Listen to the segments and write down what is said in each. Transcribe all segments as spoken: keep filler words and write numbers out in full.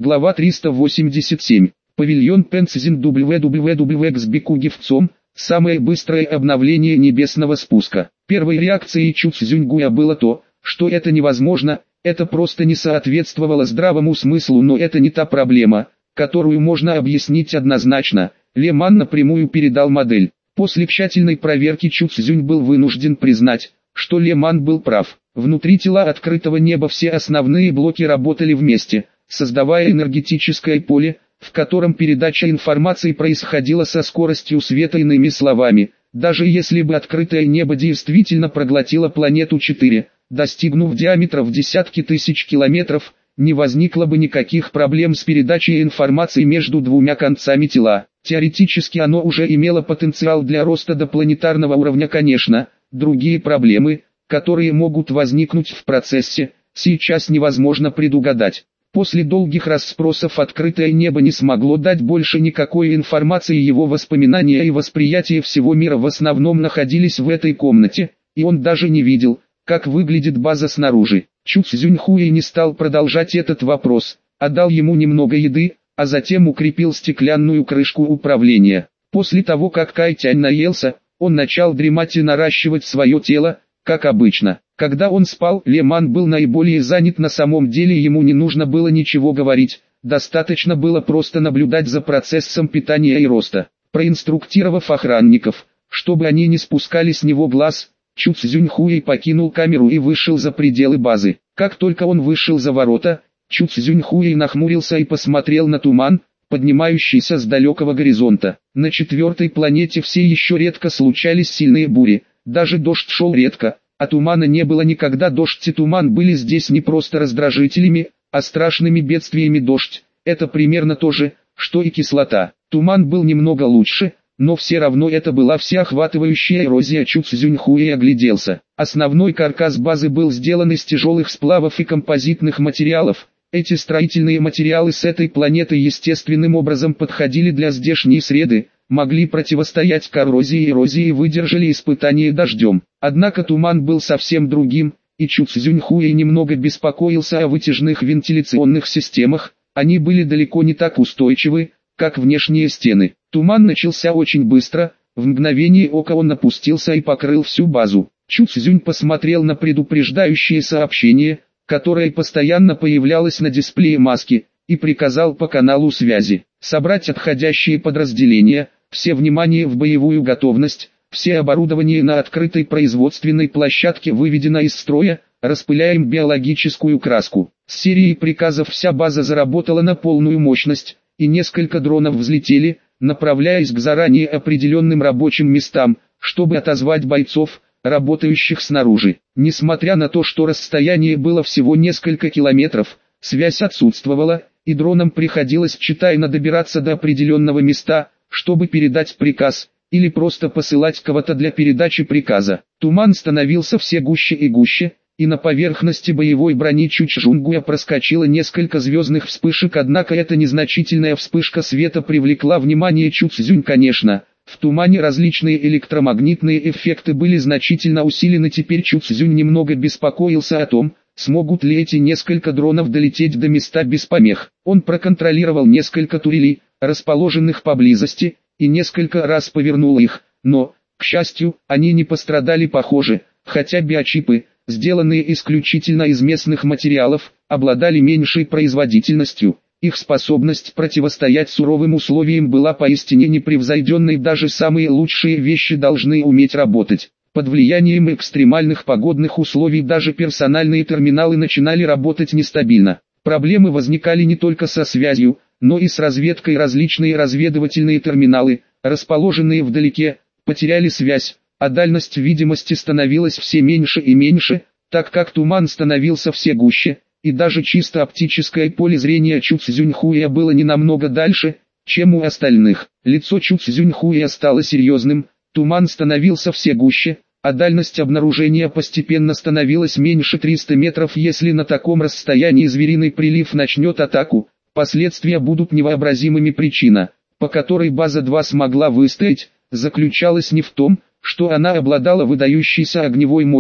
Глава триста восемьдесят семь. Павильон Пенцзин дабл ю дабл ю дабл ю экс Бикугивцом. Самое быстрое обновление небесного спуска. Первой реакцией Чу Цзюньгуя было то, что это невозможно, это просто не соответствовало здравому смыслу, но это не та проблема, которую можно объяснить однозначно. Ле Ман напрямую передал модель. После тщательной проверки Чу Цзюнь был вынужден признать, что Ле Ман был прав. Внутри тела открытого неба все основные блоки работали вместе, создавая энергетическое поле, в котором передача информации происходила со скоростью света. Иными словами, даже если бы открытое небо действительно проглотило планету четыре, достигнув диаметра в десятки тысяч километров, не возникло бы никаких проблем с передачей информации между двумя концами тела. Теоретически оно уже имело потенциал для роста до планетарного уровня, конечно. Другие проблемы, которые могут возникнуть в процессе, сейчас невозможно предугадать. После долгих расспросов открытое небо не смогло дать больше никакой информации. Его воспоминания и восприятие всего мира в основном находились в этой комнате, и он даже не видел, как выглядит база снаружи. Чу Цзюньхуэй не стал продолжать этот вопрос, а дал ему немного еды, а затем укрепил стеклянную крышку управления. После того, как Кай Тянь наелся, он начал дремать и наращивать свое тело, как обычно. Когда он спал, Ле Ман был наиболее занят. На самом деле ему не нужно было ничего говорить, достаточно было просто наблюдать за процессом питания и роста. Проинструктировав охранников, чтобы они не спускали с него глаз, Чу Цзюньхуэй покинул камеру и вышел за пределы базы. Как только он вышел за ворота, Чу Цзюньхуэй нахмурился и посмотрел на туман, поднимающийся с далекого горизонта. На четвертой планете все еще редко случались сильные бури, даже дождь шел редко, а тумана не было никогда. Дождь и туман были здесь не просто раздражителями, а страшными бедствиями. Дождь – это примерно то же, что и кислота. Туман был немного лучше, но все равно это была всеохватывающая эрозия. Чу Цзюньхуэй огляделся. Основной каркас базы был сделан из тяжелых сплавов и композитных материалов. Эти строительные материалы с этой планеты естественным образом подходили для здешней среды, могли противостоять коррозии и эрозии и выдержали испытания дождем. Однако туман был совсем другим, и Чу Цзюньхуэй немного беспокоился о вытяжных вентиляционных системах. Они были далеко не так устойчивы, как внешние стены. Туман начался очень быстро, в мгновение ока он опустился и покрыл всю базу. Чу Цзюнь посмотрел на предупреждающее сообщение, которое постоянно появлялось на дисплее маски, и приказал по каналу связи собрать отходящие подразделения, все внимание в боевую готовность, все оборудование на открытой производственной площадке выведено из строя, распыляем биологическую краску. С серией приказов вся база заработала на полную мощность, и несколько дронов взлетели, направляясь к заранее определенным рабочим местам, чтобы отозвать бойцов, работающих снаружи. Несмотря на то, что расстояние было всего несколько километров, связь отсутствовала, и дронам приходилось тщательно добираться до определенного места, чтобы передать приказ, или просто посылать кого-то для передачи приказа. Туман становился все гуще и гуще, и на поверхности боевой брони Чу Цзюньгуя проскочило несколько звездных вспышек, однако эта незначительная вспышка света привлекла внимание Чу Цзюнь. Конечно, в тумане различные электромагнитные эффекты были значительно усилены. Теперь Чу Цзюнь немного беспокоился о том, смогут ли эти несколько дронов долететь до места без помех. Он проконтролировал несколько турелей, расположенных поблизости, и несколько раз повернул их, но, к счастью, они не пострадали. Похоже, хотя биочипы, сделанные исключительно из местных материалов, обладали меньшей производительностью. Их способность противостоять суровым условиям была поистине непревзойденной. Даже самые лучшие вещи должны уметь работать. Под влиянием экстремальных погодных условий даже персональные терминалы начинали работать нестабильно. Проблемы возникали не только со связью, но и с разведкой. Различные разведывательные терминалы, расположенные вдалеке, потеряли связь, а дальность видимости становилась все меньше и меньше, так как туман становился все гуще, и даже чисто оптическое поле зрения Чу Цзюньхуя было не намного дальше, чем у остальных. Лицо Чу Цзюньхуя стало серьезным, туман становился все гуще, а дальность обнаружения постепенно становилась меньше триста метров. Если на таком расстоянии звериный прилив начнет атаку, последствия будут невообразимыми. Причина, по которой база два смогла выстоять, заключалась не в том, что она обладала выдающейся огневой мощью,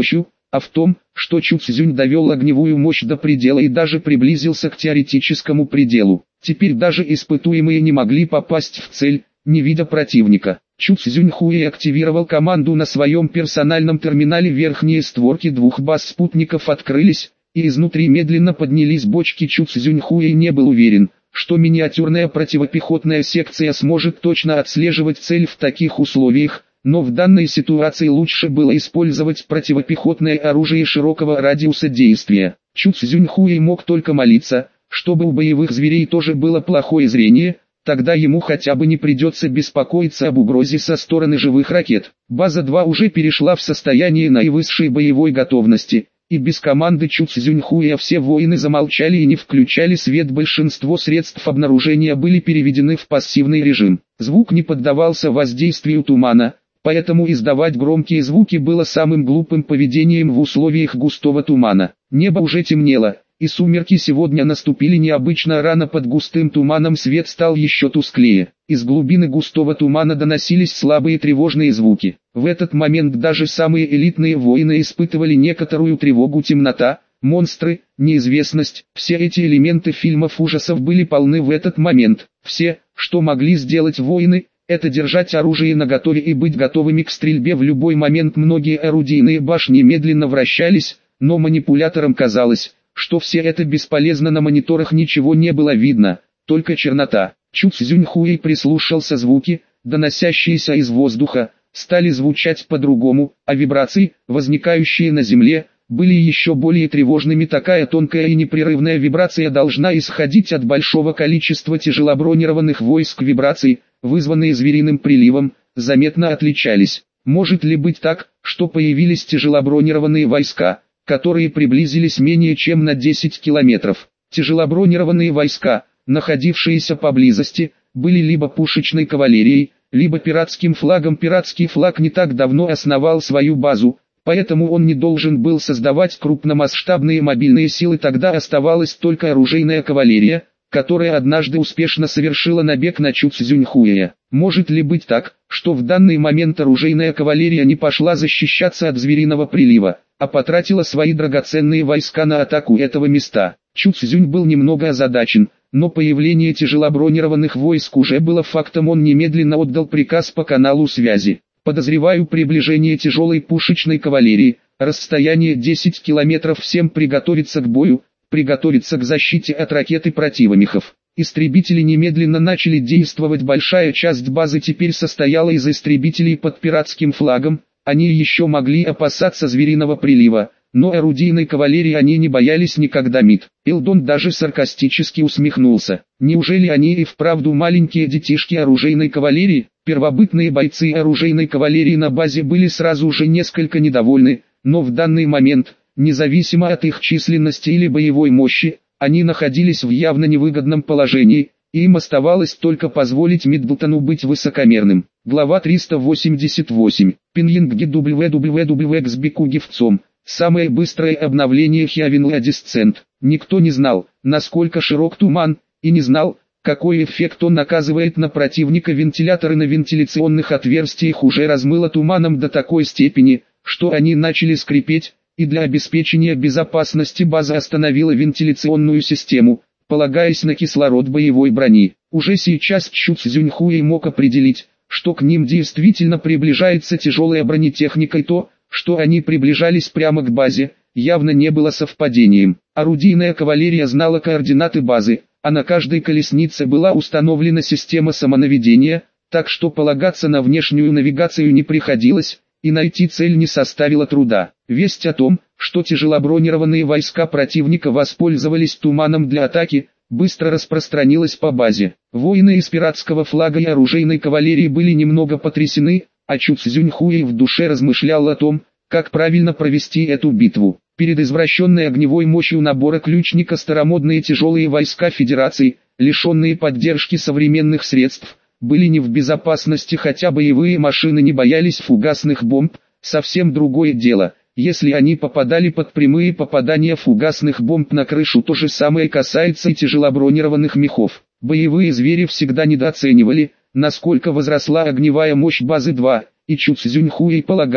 а в том, что Чу Цзюнь довел огневую мощь до предела и даже приблизился к теоретическому пределу. Теперь даже испытуемые не могли попасть в цель, не видя противника. Чу Цзюньхуэй активировал команду на своем персональном терминале. Верхние створки двух баз спутников открылись, и изнутри медленно поднялись бочки. Чу Цзюньхуэй не был уверен, что миниатюрная противопехотная секция сможет точно отслеживать цель в таких условиях, но в данной ситуации лучше было использовать противопехотное оружие широкого радиуса действия. Чу Цзюньхуэй мог только молиться, чтобы у боевых зверей тоже было плохое зрение, тогда ему хотя бы не придется беспокоиться об угрозе со стороны живых ракет. База два уже перешла в состояние наивысшей боевой готовности, и без команды Чу Цзюньхуэя все воины замолчали и не включали свет. Большинство средств обнаружения были переведены в пассивный режим. Звук не поддавался воздействию тумана, поэтому издавать громкие звуки было самым глупым поведением в условиях густого тумана. Небо уже темнело, и сумерки сегодня наступили необычно рано. Под густым туманом свет стал еще тусклее. Из глубины густого тумана доносились слабые тревожные звуки. В этот момент даже самые элитные воины испытывали некоторую тревогу. Темнота, монстры, неизвестность, все эти элементы фильмов ужасов были полны в этот момент. Все, что могли сделать воины, это держать оружие наготове и быть готовыми к стрельбе в любой момент. Многие орудийные башни медленно вращались, но манипуляторам казалось, что все это бесполезно. На мониторах ничего не было видно, только чернота. Чу Цзюньхуэй прислушался. Звуки, доносящиеся из воздуха, стали звучать по-другому, а вибрации, возникающие на земле, были еще более тревожными. Такая тонкая и непрерывная вибрация должна исходить от большого количества тяжелобронированных войск. Вибрации, вызванные звериным приливом, заметно отличались. Может ли быть так, что появились тяжелобронированные войска, которые приблизились менее чем на десять километров? Тяжелобронированные войска, находившиеся поблизости, были либо пушечной кавалерией, либо пиратским флагом. Пиратский флаг не так давно основал свою базу, поэтому он не должен был создавать крупномасштабные мобильные силы. Тогда оставалась только оружейная кавалерия, которая однажды успешно совершила набег на Чу Цзюньхуэя. Может ли быть так, что в данный момент оружейная кавалерия не пошла защищаться от звериного прилива, а потратила свои драгоценные войска на атаку этого места? Чу Цзюнь был немного озадачен, но появление тяжелобронированных войск уже было фактом. Он немедленно отдал приказ по каналу связи. Подозреваю приближение тяжелой пушечной кавалерии, расстояние десять километров. Всем приготовиться к бою, приготовиться к защите от ракет и противомехов. Истребители немедленно начали действовать. Большая часть базы теперь состояла из истребителей под пиратским флагом. Они еще могли опасаться звериного прилива, но орудийной кавалерии они не боялись никогда. МИД Элдон даже саркастически усмехнулся. Неужели они и вправду маленькие детишки оружейной кавалерии? Первобытные бойцы оружейной кавалерии на базе были сразу же несколько недовольны, но в данный момент, независимо от их численности или боевой мощи, они находились в явно невыгодном положении, и им оставалось только позволить Миддлтону быть высокомерным. Глава триста восемьдесят восемь. Пиньингги дабл ю дабл ю дабл ю экс Бику Гифцом. Самое быстрое обновление Хиавинла Descent. Никто не знал, насколько широк туман, и не знал, какой эффект он оказывает на противника. Вентиляторы на вентиляционных отверстиях уже размыло туманом до такой степени, что они начали скрипеть, и для обеспечения безопасности база остановила вентиляционную систему, полагаясь на кислород боевой брони. Уже сейчас Чу Цзюньхуэй мог определить, что к ним действительно приближается тяжелая бронетехника, и то, что они приближались прямо к базе, явно не было совпадением. Орудийная кавалерия знала координаты базы, а на каждой колеснице была установлена система самонаведения, так что полагаться на внешнюю навигацию не приходилось, и найти цель не составило труда. Весть о том, что тяжелобронированные войска противника воспользовались туманом для атаки, быстро распространилась по базе. Воины из пиратского флага и оружейной кавалерии были немного потрясены, а Чу Цзюньхуэй в душе размышлял о том, как правильно провести эту битву. Перед извращенной огневой мощью набора ключника старомодные тяжелые войска Федерации, лишенные поддержки современных средств, были не в безопасности, хотя боевые машины не боялись фугасных бомб. Совсем другое дело, если они попадали под прямые попадания фугасных бомб на крышу. То же самое касается и тяжелобронированных мехов. Боевые звери всегда недооценивали, насколько возросла огневая мощь базы два, и Чу Цзюньхуэй полагал,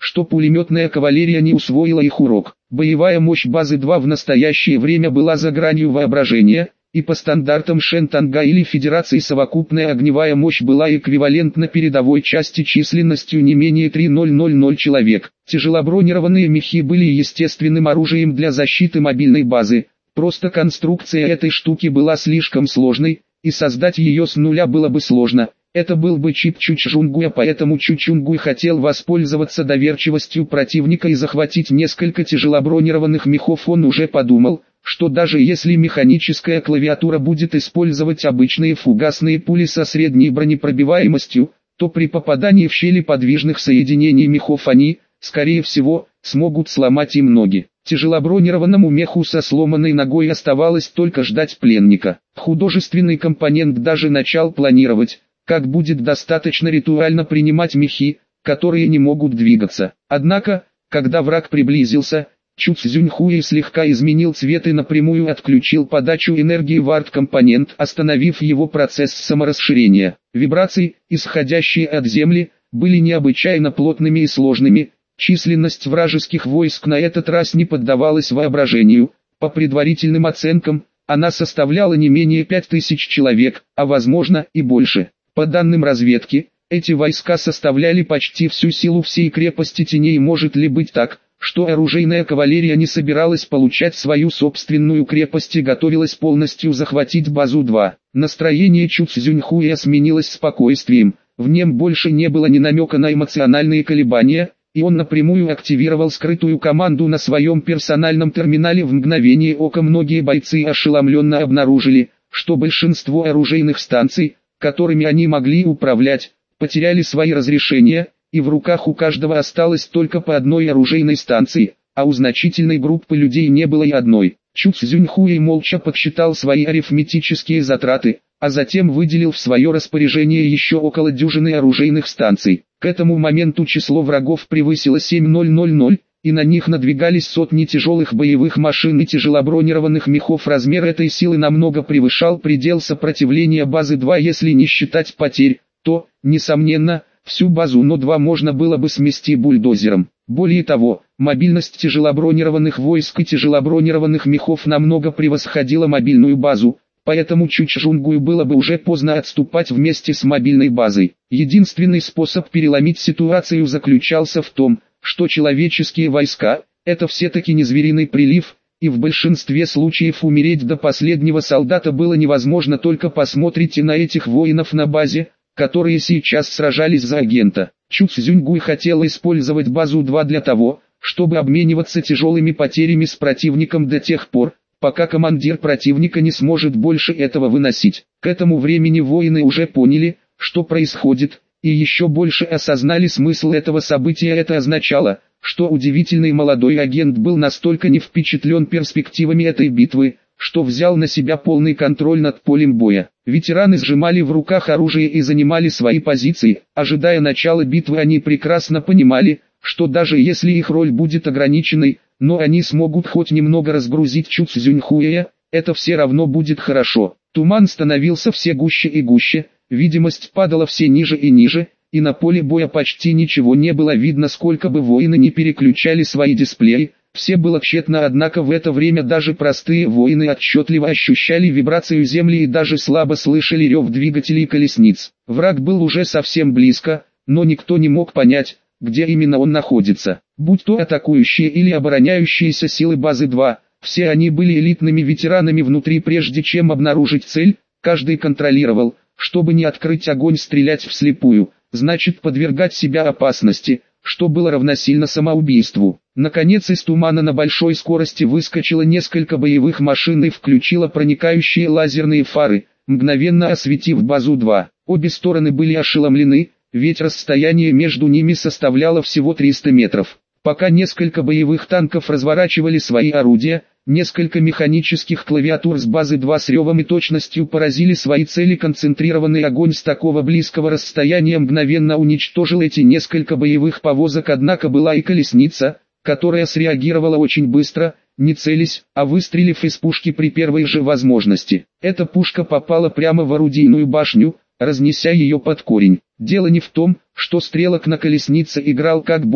что пулеметная кавалерия не усвоила их урок. Боевая мощь базы два в настоящее время была за гранью воображения, и по стандартам Шентанга или Федерации совокупная огневая мощь была эквивалентна передовой части численностью не менее трёх тысяч человек. Тяжелобронированные мехи были естественным оружием для защиты мобильной базы, просто конструкция этой штуки была слишком сложной, и создать ее с нуля было бы сложно. Это был бы чип Чучжунгуя, поэтому Чучунгуй хотел воспользоваться доверчивостью противника и захватить несколько тяжелобронированных мехов. Он уже подумал, что даже если механическая клавиатура будет использовать обычные фугасные пули со средней бронепробиваемостью, то при попадании в щели подвижных соединений мехов они, скорее всего, смогут сломать им ноги. Тяжелобронированному меху со сломанной ногой оставалось только ждать пленника. Художественный компонент даже начал планировать, как будет достаточно ритуально принимать мехи, которые не могут двигаться. Однако, когда враг приблизился, Чу Цзюньхуэй слегка изменил цвет и напрямую отключил подачу энергии в арт-компонент, остановив его процесс саморасширения. Вибрации, исходящие от земли, были необычайно плотными и сложными. Численность вражеских войск на этот раз не поддавалась воображению. По предварительным оценкам, она составляла не менее пять тысяч человек, а возможно и больше. По данным разведки, эти войска составляли почти всю силу всей крепости теней. Может ли быть так, что оружейная кавалерия не собиралась получать свою собственную крепость и готовилась полностью захватить базу два? Настроение Чу Цзюньхуэя сменилось спокойствием, в нем больше не было ни намека на эмоциональные колебания, и он напрямую активировал скрытую команду на своем персональном терминале. В мгновение ока многие бойцы ошеломленно обнаружили, что большинство оружейных станций, которыми они могли управлять, потеряли свои разрешения, и в руках у каждого осталось только по одной оружейной станции, а у значительной группы людей не было и одной. Чу Цзюньхуэй молча подсчитал свои арифметические затраты, а затем выделил в свое распоряжение еще около дюжины оружейных станций. К этому моменту число врагов превысило семь тысяч, и на них надвигались сотни тяжелых боевых машин и тяжелобронированных мехов. Размер этой силы намного превышал предел сопротивления базы два. Если не считать потерь, то, несомненно, всю базу Но два можно было бы смести бульдозером. Более того, мобильность тяжелобронированных войск и тяжелобронированных мехов намного превосходила мобильную базу, поэтому Чучжунгую было бы уже поздно отступать вместе с мобильной базой. Единственный способ переломить ситуацию заключался в том, что человеческие войска – это все-таки не звериный прилив, и в большинстве случаев умереть до последнего солдата было невозможно. Только посмотрите на этих воинов на базе, которые сейчас сражались за агента. Чу Цзюньгуй хотел использовать базу два для того, чтобы обмениваться тяжелыми потерями с противником до тех пор, пока командир противника не сможет больше этого выносить. К этому времени воины уже поняли, что происходит, и еще больше осознали смысл этого события. Это означало, что удивительный молодой агент был настолько не впечатлен перспективами этой битвы, что взял на себя полный контроль над полем боя. Ветераны сжимали в руках оружие и занимали свои позиции. Ожидая начала битвы, они прекрасно понимали, что даже если их роль будет ограниченной, но они смогут хоть немного разгрузить Чу Цзюньхуэя, это все равно будет хорошо. Туман становился все гуще и гуще, видимость падала все ниже и ниже, и на поле боя почти ничего не было видно. Сколько бы воины не переключали свои дисплеи, все было тщетно. Однако в это время даже простые воины отчетливо ощущали вибрацию земли и даже слабо слышали рев двигателей колесниц. Враг был уже совсем близко, но никто не мог понять, где именно он находится. Будь то атакующие или обороняющиеся силы базы два, все они были элитными ветеранами внутри. Прежде чем обнаружить цель, каждый контролировал, чтобы не открыть огонь, стрелять вслепую, значит подвергать себя опасности, что было равносильно самоубийству. Наконец из тумана на большой скорости выскочило несколько боевых машин и включило проникающие лазерные фары, мгновенно осветив базу два. Обе стороны были ошеломлены, ведь расстояние между ними составляло всего триста метров. Пока несколько боевых танков разворачивали свои орудия, несколько механических клавиатур с базы два с ревом и точностью поразили свои цели. Концентрированный огонь с такого близкого расстояния мгновенно уничтожил эти несколько боевых повозок. Однако была и колесница, которая среагировала очень быстро, не целясь, а выстрелив из пушки при первой же возможности. Эта пушка попала прямо в орудийную башню, разнеся ее под корень. Дело не в том, что стрелок на колеснице играл как бог,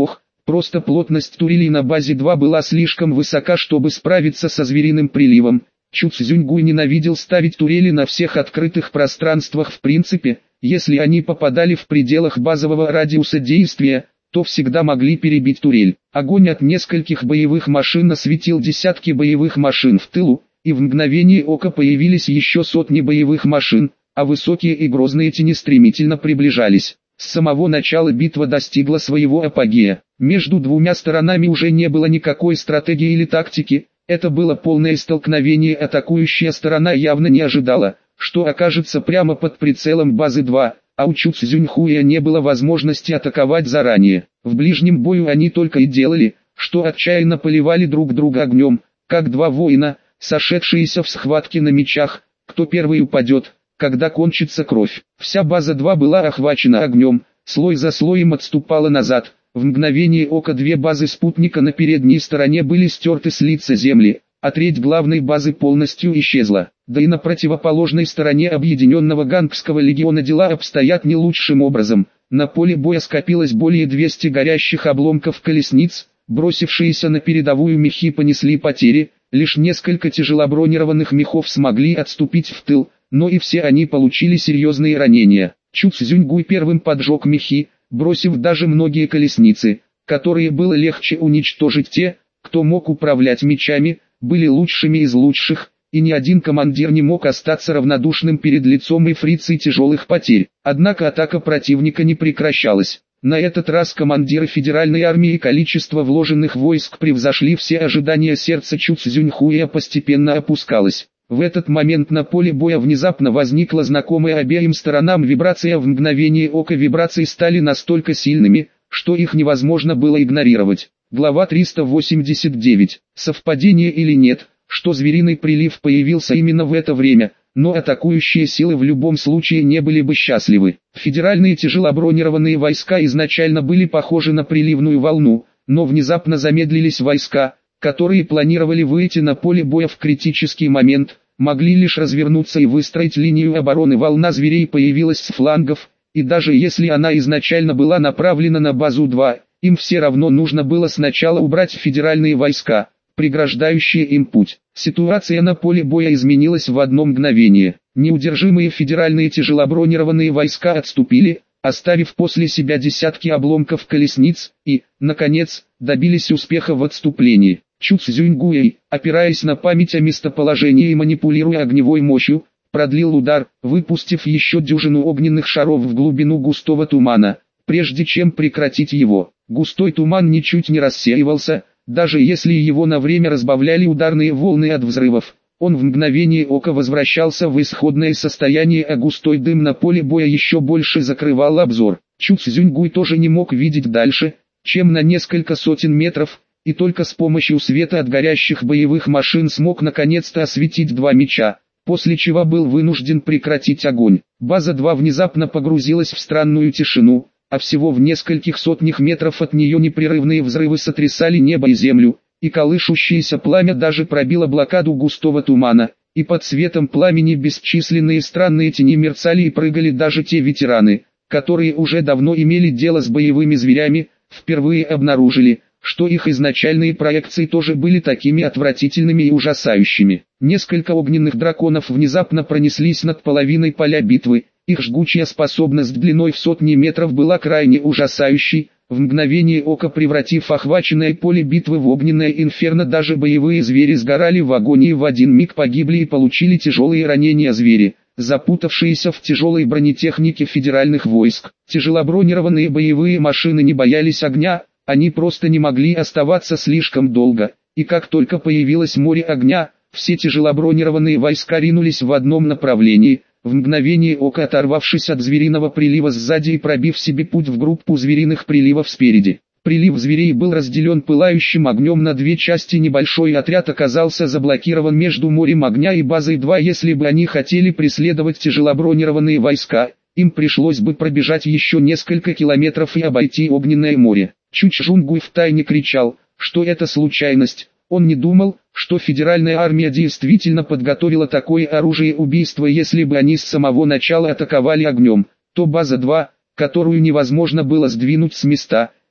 Просто плотность турелей на базе два была слишком высока, чтобы справиться со звериным приливом. Чу Цзюньгуй ненавидел ставить турели на всех открытых пространствах в принципе. Если они попадали в пределах базового радиуса действия, то всегда могли перебить турель. Огонь от нескольких боевых машин осветил десятки боевых машин в тылу, и в мгновение ока появились еще сотни боевых машин, а высокие и грозные тени стремительно приближались. С самого начала битва достигла своего апогея. Между двумя сторонами уже не было никакой стратегии или тактики, это было полное столкновение. Атакующая сторона явно не ожидала, что окажется прямо под прицелом базы два, а у Чу Цзюньхуя не было возможности атаковать заранее. В ближнем бою они только и делали, что отчаянно поливали друг друга огнем, как два воина, сошедшиеся в схватке на мечах, кто первый упадет, когда кончится кровь. Вся база два была охвачена огнем, слой за слоем отступала назад. В мгновение ока две базы спутника на передней стороне были стерты с лица земли, а треть главной базы полностью исчезла. Да и на противоположной стороне объединенного гангского легиона дела обстоят не лучшим образом. На поле боя скопилось более двухсот горящих обломков колесниц, бросившиеся на передовую мехи понесли потери, лишь несколько тяжелобронированных мехов смогли отступить в тыл, но и все они получили серьезные ранения. Чу Цзюньгуй первым поджег мехи, бросив даже многие колесницы, которые было легче уничтожить. Те, кто мог управлять мечами, были лучшими из лучших, и ни один командир не мог остаться равнодушным перед лицом эйфрицей тяжелых потерь. Однако атака противника не прекращалась. На этот раз командиры федеральной армии количество вложенных войск превзошли все ожидания. Сердце Чу Цзюньхуя постепенно опускалось. В этот момент на поле боя внезапно возникла знакомая обеим сторонам вибрация. В мгновение ока вибрации стали настолько сильными, что их невозможно было игнорировать. Глава триста восемьдесят девять. Совпадение или нет, что звериный прилив появился именно в это время, но атакующие силы в любом случае не были бы счастливы. Федеральные тяжелобронированные войска изначально были похожи на приливную волну, но внезапно замедлились войска, которые планировали выйти на поле боя в критический момент, могли лишь развернуться и выстроить линию обороны. Волна зверей появилась с флангов, и даже если она изначально была направлена на базу два, им все равно нужно было сначала убрать федеральные войска, преграждающие им путь. Ситуация на поле боя изменилась в одно мгновение. Неудержимые федеральные тяжелобронированные войска отступили, оставив после себя десятки обломков колесниц, и, наконец, добились успеха в отступлении. Чу Цзюньгуй, опираясь на память о местоположении и манипулируя огневой мощью, продлил удар, выпустив еще дюжину огненных шаров в глубину густого тумана, прежде чем прекратить его. Густой туман ничуть не рассеивался, даже если его на время разбавляли ударные волны от взрывов. Он в мгновение ока возвращался в исходное состояние, а густой дым на поле боя еще больше закрывал обзор. Чу Цзюньгуй тоже не мог видеть дальше, чем на несколько сотен метров, и только с помощью света от горящих боевых машин смог наконец-то осветить два меча, после чего был вынужден прекратить огонь. База два внезапно погрузилась в странную тишину, а всего в нескольких сотнях метров от нее непрерывные взрывы сотрясали небо и землю, и колышущееся пламя даже пробило блокаду густого тумана, и под светом пламени бесчисленные странные тени мерцали и прыгали. Даже те ветераны, которые уже давно имели дело с боевыми зверями, впервые обнаружили, что их изначальные проекции тоже были такими отвратительными и ужасающими. Несколько огненных драконов внезапно пронеслись над половиной поля битвы, их жгучая способность длиной в сотни метров была крайне ужасающей, в мгновение ока превратив охваченное поле битвы в огненное инферно. Даже боевые звери сгорали в агонии, в один миг погибли и получили тяжелые ранения звери, запутавшиеся в тяжелой бронетехнике федеральных войск. Тяжелобронированные боевые машины не боялись огня, они просто не могли оставаться слишком долго, и как только появилось море огня, все тяжелобронированные войска ринулись в одном направлении, в мгновение ока оторвавшись от звериного прилива сзади и пробив себе путь в группу звериных приливов спереди. Прилив зверей был разделен пылающим огнем на две части. Небольшой отряд оказался заблокирован между морем огня и базой два. Если бы они хотели преследовать тяжелобронированные войска, им пришлось бы пробежать еще несколько километров и обойти огненное море. Чу Цзюньгуй втайне кричал, что это случайность. Он не думал, что федеральная армия действительно подготовила такое оружие убийства. Если бы они с самого начала атаковали огнем, то база два, которую невозможно было сдвинуть с места,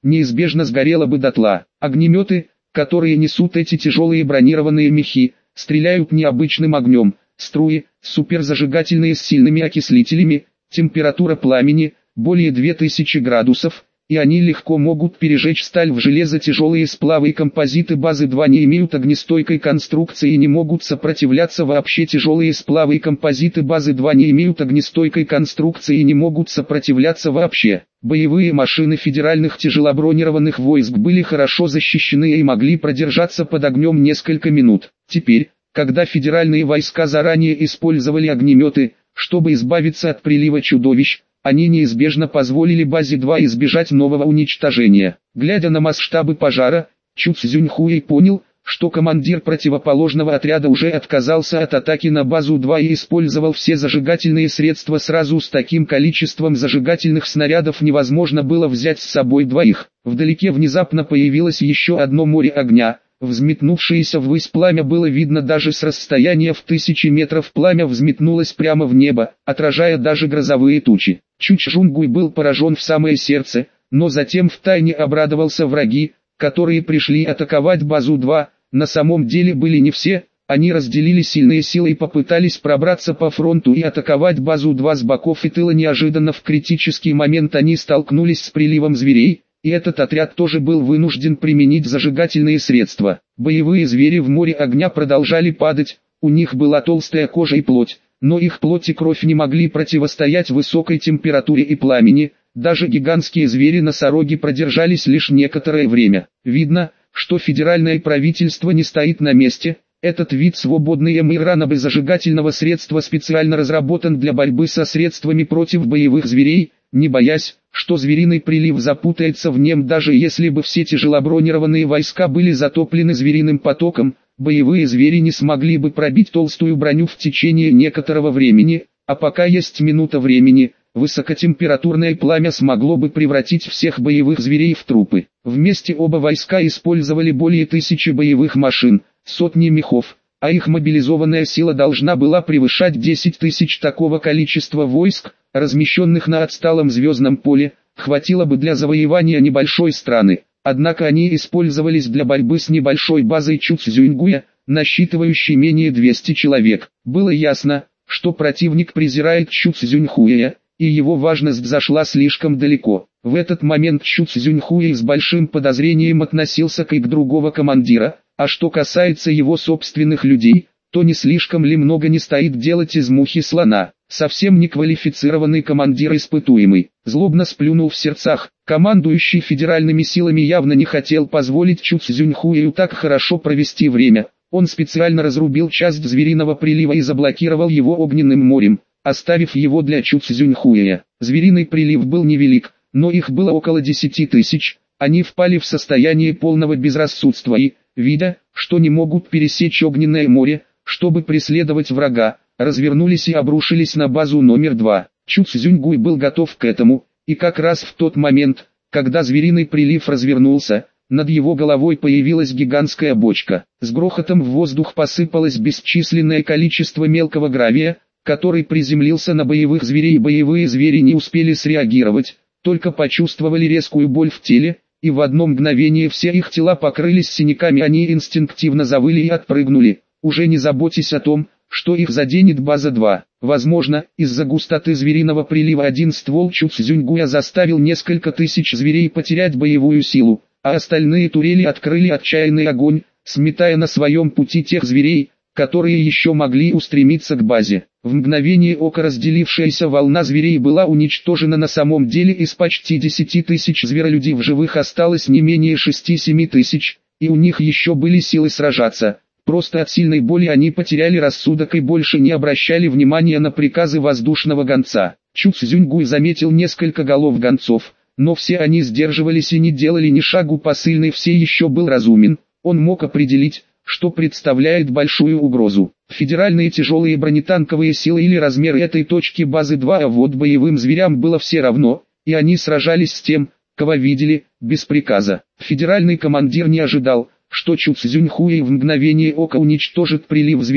неизбежно сгорела бы дотла. Огнеметы, которые несут эти тяжелые бронированные мехи, стреляют необычным огнем, струи, суперзажигательные с сильными окислителями, температура пламени более двух тысяч градусов, и они легко могут пережечь сталь в железо. Тяжелые сплавы и композиты базы два не имеют огнестойкой конструкции и не могут сопротивляться вообще. Тяжелые сплавы и композиты базы два не имеют огнестойкой конструкции и не могут сопротивляться вообще. Боевые машины федеральных тяжелобронированных войск были хорошо защищены и могли продержаться под огнем несколько минут. Теперь, когда федеральные войска заранее использовали огнеметы, чтобы избавиться от прилива чудовищ, они неизбежно позволили базе два избежать нового уничтожения. Глядя на масштабы пожара, Чу Цзюньхуэй понял, что командир противоположного отряда уже отказался от атаки на базу два и использовал все зажигательные средства сразу. С таким количеством зажигательных снарядов невозможно было взять с собой двоих. Вдалеке внезапно появилось еще одно море огня. Взметнувшееся ввысь пламя было видно даже с расстояния в тысячи метров. Пламя взметнулось прямо в небо, отражая даже грозовые тучи. Чу Чжунгуй был поражен в самое сердце, но затем втайне обрадовался. Враги, которые пришли атаковать базу два, на самом деле были не все. Они разделили сильные силы и попытались пробраться по фронту и атаковать базу два с боков и тыла. Неожиданно в критический момент они столкнулись с приливом зверей, и этот отряд тоже был вынужден применить зажигательные средства. Боевые звери в море огня продолжали падать, у них была толстая кожа и плоть, но их плоть и кровь не могли противостоять высокой температуре и пламени. Даже гигантские звери-носороги продержались лишь некоторое время. Видно, что федеральное правительство не стоит на месте. Этот вид свободной эмиранабы зажигательного средства специально разработан для борьбы со средствами против боевых зверей, не боясь, что звериный прилив запутается в нем. Даже если бы все тяжелобронированные войска были затоплены звериным потоком, боевые звери не смогли бы пробить толстую броню в течение некоторого времени, а пока есть минута времени, высокотемпературное пламя смогло бы превратить всех боевых зверей в трупы. Вместе оба войска использовали более тысячи боевых машин, сотни мехов, а их мобилизованная сила должна была превышать десять тысяч. Такого количества войск, размещенных на отсталом звездном поле, хватило бы для завоевания небольшой страны. Однако они использовались для борьбы с небольшой базой Чу Цзюньгуя, насчитывающей менее двухсот человек. Было ясно, что противник презирает Чу Цзюньхуэя, и его важность зашла слишком далеко. В этот момент Чу Цзюньхуэй с большим подозрением относился к их другого командира, а что касается его собственных людей, то не слишком ли много не стоит делать из мухи слона. Совсем неквалифицированный командир испытуемый, злобно сплюнул в сердцах. Командующий федеральными силами явно не хотел позволить Чу Цзюньхуэю так хорошо провести время. Он специально разрубил часть звериного прилива и заблокировал его огненным морем, оставив его для Чу Цзюньхуэя. Звериный прилив был невелик, но их было около десяти тысяч. Они впали в состояние полного безрассудства и, видя, что не могут пересечь огненное море, чтобы преследовать врага, развернулись и обрушились на базу номер два. Чу Цзюньгуй был готов к этому, и как раз в тот момент, когда звериный прилив развернулся, над его головой появилась гигантская бочка. С грохотом в воздух посыпалось бесчисленное количество мелкого гравия, который приземлился на боевых зверей. Боевые звери не успели среагировать, только почувствовали резкую боль в теле, и в одно мгновение все их тела покрылись синяками. Они инстинктивно завыли и отпрыгнули, уже не заботясь о том, что их заденет база два. Возможно, из-за густоты звериного прилива один ствол Чу Цзюньгуя заставил несколько тысяч зверей потерять боевую силу, а остальные турели открыли отчаянный огонь, сметая на своем пути тех зверей, которые еще могли устремиться к базе. В мгновение ока разделившаяся волна зверей была уничтожена. На самом деле из почти десяти тысяч зверолюдей в живых осталось не менее шести-семи тысяч, и у них еще были силы сражаться. Просто от сильной боли они потеряли рассудок и больше не обращали внимания на приказы воздушного гонца. Чу Цзюньгуй заметил несколько голов гонцов, но все они сдерживались и не делали ни шагу. Посыльный все еще был разумен, он мог определить, что представляет большую угрозу. Федеральные тяжелые бронетанковые силы или размер этой точки базы два, а вот боевым зверям было все равно, и они сражались с тем, кого видели, без приказа. Федеральный командир не ожидал, что Чу Цзюньхуэй в мгновение ока уничтожит прилив зверей,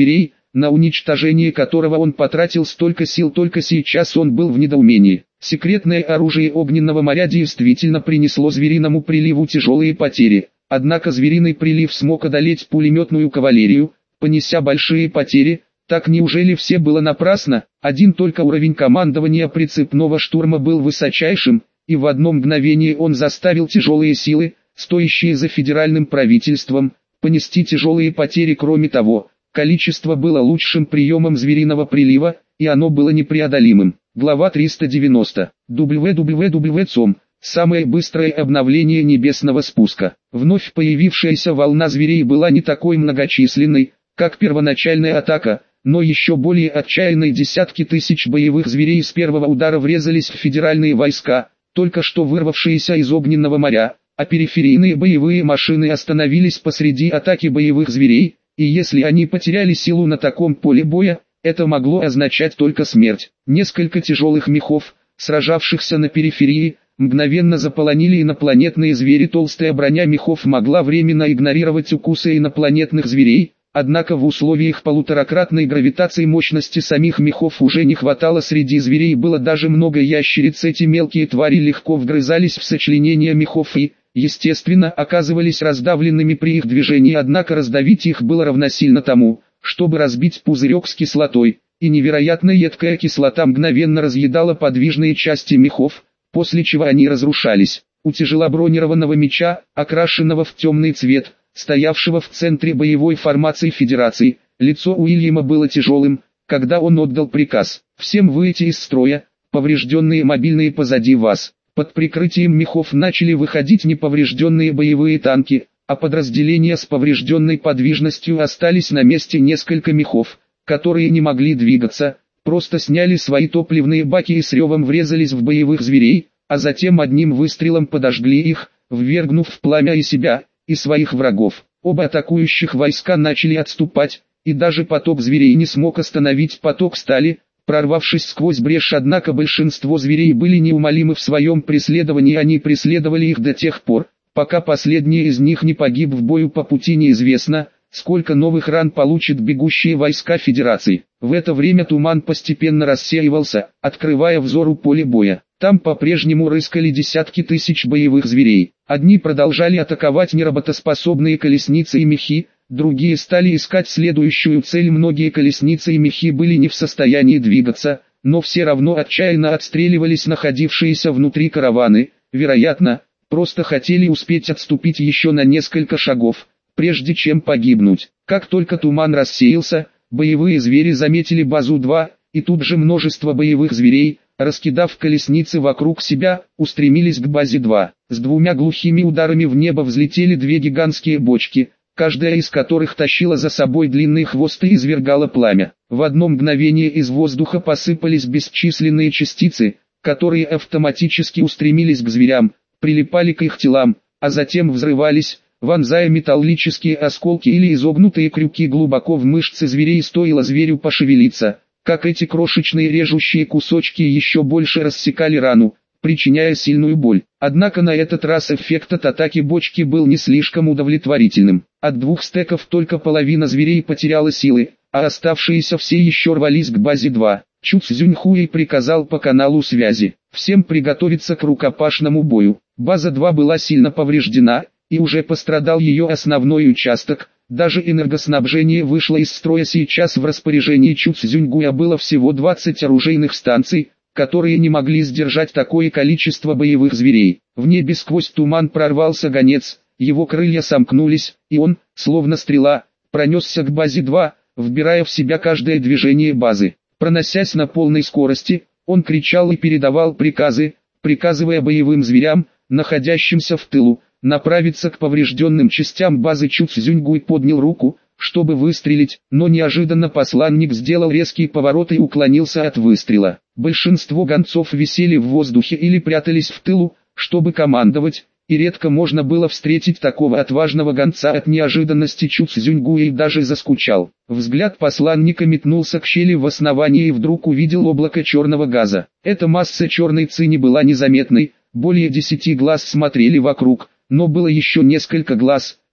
на уничтожение которого он потратил столько сил, только сейчас он был в недоумении. Секретное оружие огненного моря действительно принесло звериному приливу тяжелые потери, однако звериный прилив смог одолеть пулеметную кавалерию, понеся большие потери. Так неужели все было напрасно? Один только уровень командования прицепного штурма был высочайшим, и в одно мгновение он заставил тяжелые силы, стоящие за федеральным правительством, понести тяжелые потери. Кроме того, количество было лучшим приемом звериного прилива, и оно было непреодолимым. Глава триста девяносто. дабл ю дабл ю дабл ю цом. Самое быстрое обновление небесного спуска. Вновь появившаяся волна зверей была не такой многочисленной, как первоначальная атака, но еще более отчаянной. Десятки тысяч боевых зверей с первого удара врезались в федеральные войска, только что вырвавшиеся из огненного моря, а периферийные боевые машины остановились посреди атаки боевых зверей, и если они потеряли силу на таком поле боя, это могло означать только смерть. Несколько тяжелых мехов, сражавшихся на периферии, мгновенно заполонили инопланетные звери. Толстая броня мехов могла временно игнорировать укусы инопланетных зверей, однако в условиях полуторакратной гравитации мощности самих мехов уже не хватало. Среди зверей было даже много ящериц. Эти мелкие твари легко вгрызались в сочленения мехов и, естественно, оказывались раздавленными при их движении, однако раздавить их было равносильно тому, чтобы разбить пузырек с кислотой, и невероятно едкая кислота мгновенно разъедала подвижные части мехов, после чего они разрушались. У тяжелобронированного меча, окрашенного в темный цвет, стоявшего в центре боевой формации Федерации, лицо Уильяма было тяжелым, когда он отдал приказ: «Всем выйти из строя, поврежденные мобильные позади вас». Под прикрытием мехов начали выходить неповрежденные боевые танки, а подразделения с поврежденной подвижностью остались на месте. Несколько мехов, которые не могли двигаться, просто сняли свои топливные баки и с ревом врезались в боевых зверей, а затем одним выстрелом подожгли их, ввергнув в пламя и себя, и своих врагов. Оба атакующих войска начали отступать, и даже поток зверей не смог остановить поток стали, прорвавшись сквозь брешь. Однако большинство зверей были неумолимы в своем преследовании. Они преследовали их до тех пор, пока последний из них не погиб в бою. По пути неизвестно, сколько новых ран получат бегущие войска Федерации. В это время туман постепенно рассеивался, открывая взору поле боя. Там по-прежнему рыскали десятки тысяч боевых зверей. Одни продолжали атаковать неработоспособные колесницы и мехи, другие стали искать следующую цель. Многие колесницы и мехи были не в состоянии двигаться, но все равно отчаянно отстреливались находившиеся внутри караваны, вероятно, просто хотели успеть отступить еще на несколько шагов, прежде чем погибнуть. Как только туман рассеялся, боевые звери заметили базу два, и тут же множество боевых зверей, раскидав колесницы вокруг себя, устремились к базе два. С двумя глухими ударами в небо взлетели две гигантские бочки, каждая из которых тащила за собой длинные хвосты и извергала пламя. В одно мгновение из воздуха посыпались бесчисленные частицы, которые автоматически устремились к зверям, прилипали к их телам, а затем взрывались, вонзая металлические осколки или изогнутые крюки глубоко в мышцы зверей. Стоило зверю пошевелиться, как эти крошечные режущие кусочки еще больше рассекали рану, причиняя сильную боль. Однако на этот раз эффект от атаки бочки был не слишком удовлетворительным. От двух стеков только половина зверей потеряла силы, а оставшиеся все еще рвались к базе два. Чу Цзюньхуэй приказал по каналу связи: «Всем приготовиться к рукопашному бою». База два была сильно повреждена, и уже пострадал ее основной участок. Даже энергоснабжение вышло из строя. Сейчас в распоряжении Чу Цзюньгуя было всего двадцать оружейных станций, которые не могли сдержать такое количество боевых зверей. В небе сквозь туман прорвался гонец, его крылья сомкнулись, и он, словно стрела, пронесся к базе два, вбирая в себя каждое движение базы. Проносясь на полной скорости, он кричал и передавал приказы, приказывая боевым зверям, находящимся в тылу, направиться к поврежденным частям базы. Чу Цзюньгуй поднял руку, чтобы выстрелить, но неожиданно посланник сделал резкий поворот и уклонился от выстрела. Большинство гонцов висели в воздухе или прятались в тылу, чтобы командовать, и редко можно было встретить такого отважного гонца. От неожиданности Чу Цзюньгуй даже заскучал. Взгляд посланника метнулся к щели в основании и вдруг увидел облако черного газа. Эта масса черной цини была незаметной, более десяти глаз смотрели вокруг, но было еще несколько глаз,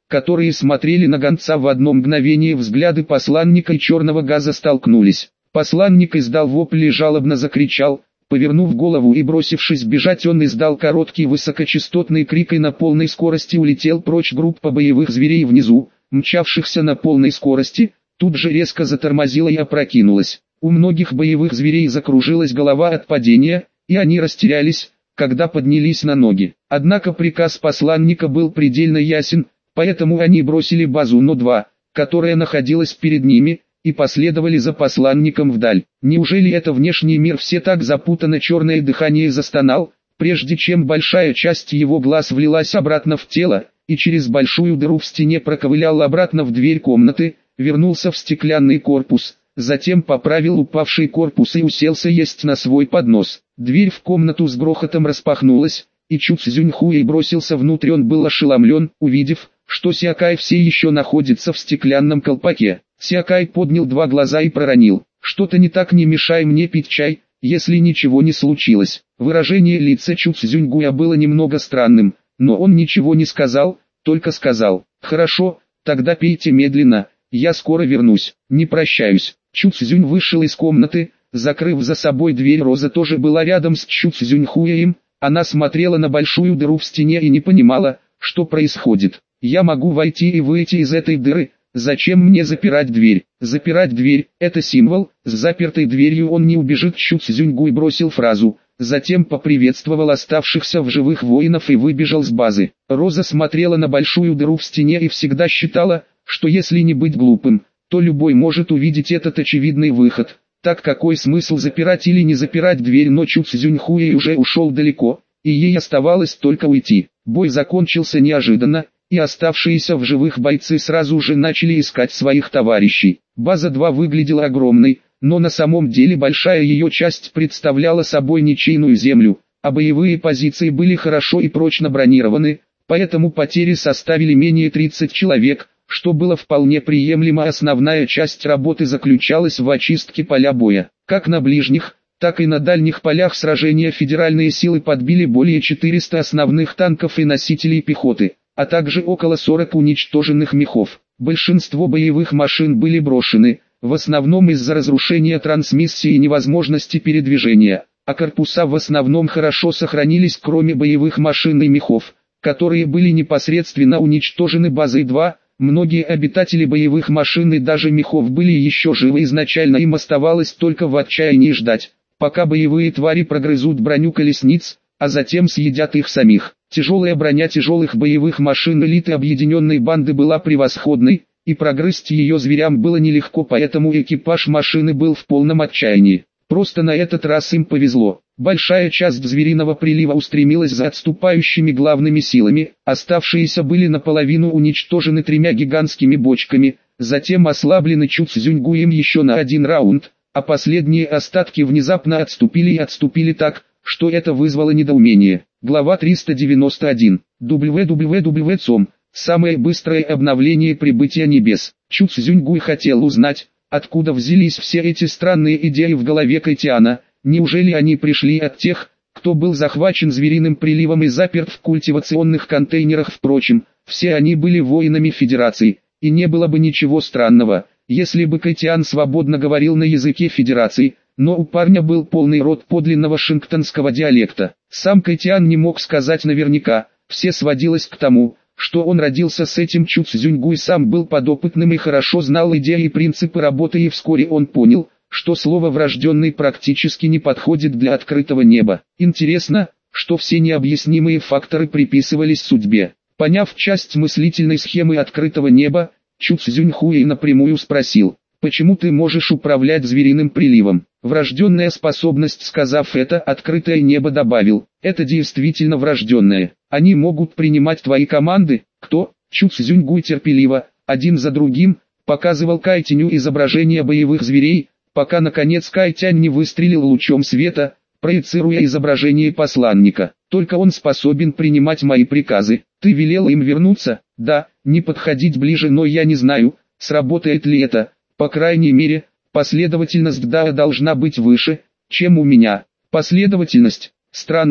которые смотрели на гонца в одно мгновение. Взгляды посланника и черного газа столкнулись. Посланник издал вопль и жалобно закричал. Повернув голову и бросившись бежать, он издал короткий высокочастотный крик и на полной скорости улетел прочь. Группа боевых зверей внизу, мчавшихся на полной скорости, тут же резко затормозила и опрокинулась. У многих боевых зверей закружилась голова от падения, и они растерялись, когда поднялись на ноги. Однако приказ посланника был предельно ясен, поэтому они бросили базу Но два, которая находилась перед ними, и последовали за посланником вдаль. Неужели это внешний мир все так запутано? Черное дыхание застонал, прежде чем большая часть его глаз влилась обратно в тело, и через большую дыру в стене проковылял обратно в дверь комнаты, вернулся в стеклянный корпус, затем поправил упавший корпус и уселся есть на свой поднос. Дверь в комнату с грохотом распахнулась, и Чу Цзюньхуэй бросился внутрь. Он был ошеломлен, увидев, что Сякай все еще находится в стеклянном колпаке. Сякай поднял два глаза и проронил: «Что-то не так, не мешай мне пить чай, если ничего не случилось». Выражение лица Чу Цзюньгуя было немного странным, но он ничего не сказал, только сказал: «Хорошо, тогда пейте медленно, я скоро вернусь, не прощаюсь». Чу Цзюнь вышел из комнаты, закрыв за собой дверь. Роза тоже была рядом с Чу Цзюньхуэем, она смотрела на большую дыру в стене и не понимала, что происходит. «Я могу войти и выйти из этой дыры. Зачем мне запирать дверь?» «Запирать дверь – это символ, с запертой дверью он не убежит». Чу Цзюньгуй бросил фразу, затем поприветствовал оставшихся в живых воинов и выбежал с базы. Роза смотрела на большую дыру в стене и всегда считала, что если не быть глупым, то любой может увидеть этот очевидный выход. Так какой смысл запирать или не запирать дверь? Но Чу Цзюньхуэй уже ушел далеко, и ей оставалось только уйти. Бой закончился неожиданно, и оставшиеся в живых бойцы сразу же начали искать своих товарищей. База два выглядела огромной, но на самом деле большая ее часть представляла собой ничейную землю, а боевые позиции были хорошо и прочно бронированы, поэтому потери составили менее тридцати человек, что было вполне приемлемо. Основная часть работы заключалась в очистке поля боя. Как на ближних, так и на дальних полях сражения федеральные силы подбили более четырёхсот основных танков и носителей пехоты, а также около сорока уничтоженных мехов. Большинство боевых машин были брошены, в основном из-за разрушения трансмиссии и невозможности передвижения, а корпуса в основном хорошо сохранились, кроме боевых машин и мехов, которые были непосредственно уничтожены базой два. Многие обитатели боевых машин и даже мехов были еще живы изначально, им оставалось только в отчаянии ждать, пока боевые твари прогрызут броню колесниц, а затем съедят их самих. Тяжелая броня тяжелых боевых машин элиты объединенной банды была превосходной, и прогрызть ее зверям было нелегко, поэтому экипаж машины был в полном отчаянии. Просто на этот раз им повезло. Большая часть звериного прилива устремилась за отступающими главными силами, оставшиеся были наполовину уничтожены тремя гигантскими бочками, затем ослаблены Чу Цзюньгуем еще на один раунд, а последние остатки внезапно отступили и отступили так, что это вызвало недоумение. Глава триста девяносто один. дабл ю дабл ю дабл ю точка цом. Самое быстрое обновление прибытия небес. Чу Цзюньгуй хотел узнать, откуда взялись все эти странные идеи в голове Кайтиана. Неужели они пришли от тех, кто был захвачен звериным приливом и заперт в культивационных контейнерах? Впрочем, все они были воинами Федерации, и не было бы ничего странного, если бы Кайтиан свободно говорил на языке Федерации, но у парня был полный рот подлинного шинктонского диалекта. Сам Кайтиан не мог сказать наверняка, все сводилось к тому, что он родился с этим. Чу Цзюньгуй сам был подопытным и хорошо знал идеи и принципы работы, и вскоре он понял, что слово «врожденный» практически не подходит для открытого неба. Интересно, что все необъяснимые факторы приписывались судьбе. Поняв часть мыслительной схемы открытого неба, Чу Цзюньхуэй напрямую спросил: «Почему ты можешь управлять звериным приливом?» «Врожденная способность». Сказав это, открытое небо добавил: «Это действительно врожденное. Они могут принимать твои команды». «Кто?» Чу Цзюньгуй терпеливо, один за другим, показывал Кайтяню изображения боевых зверей, пока наконец Кайтянь не выстрелил лучом света, проецируя изображение посланника. «Только он способен принимать мои приказы. Ты велел им вернуться?» «Да, не подходить ближе, но я не знаю, сработает ли это. По крайней мере, последовательность Дао должна быть выше, чем у меня». «Последовательность? Странно,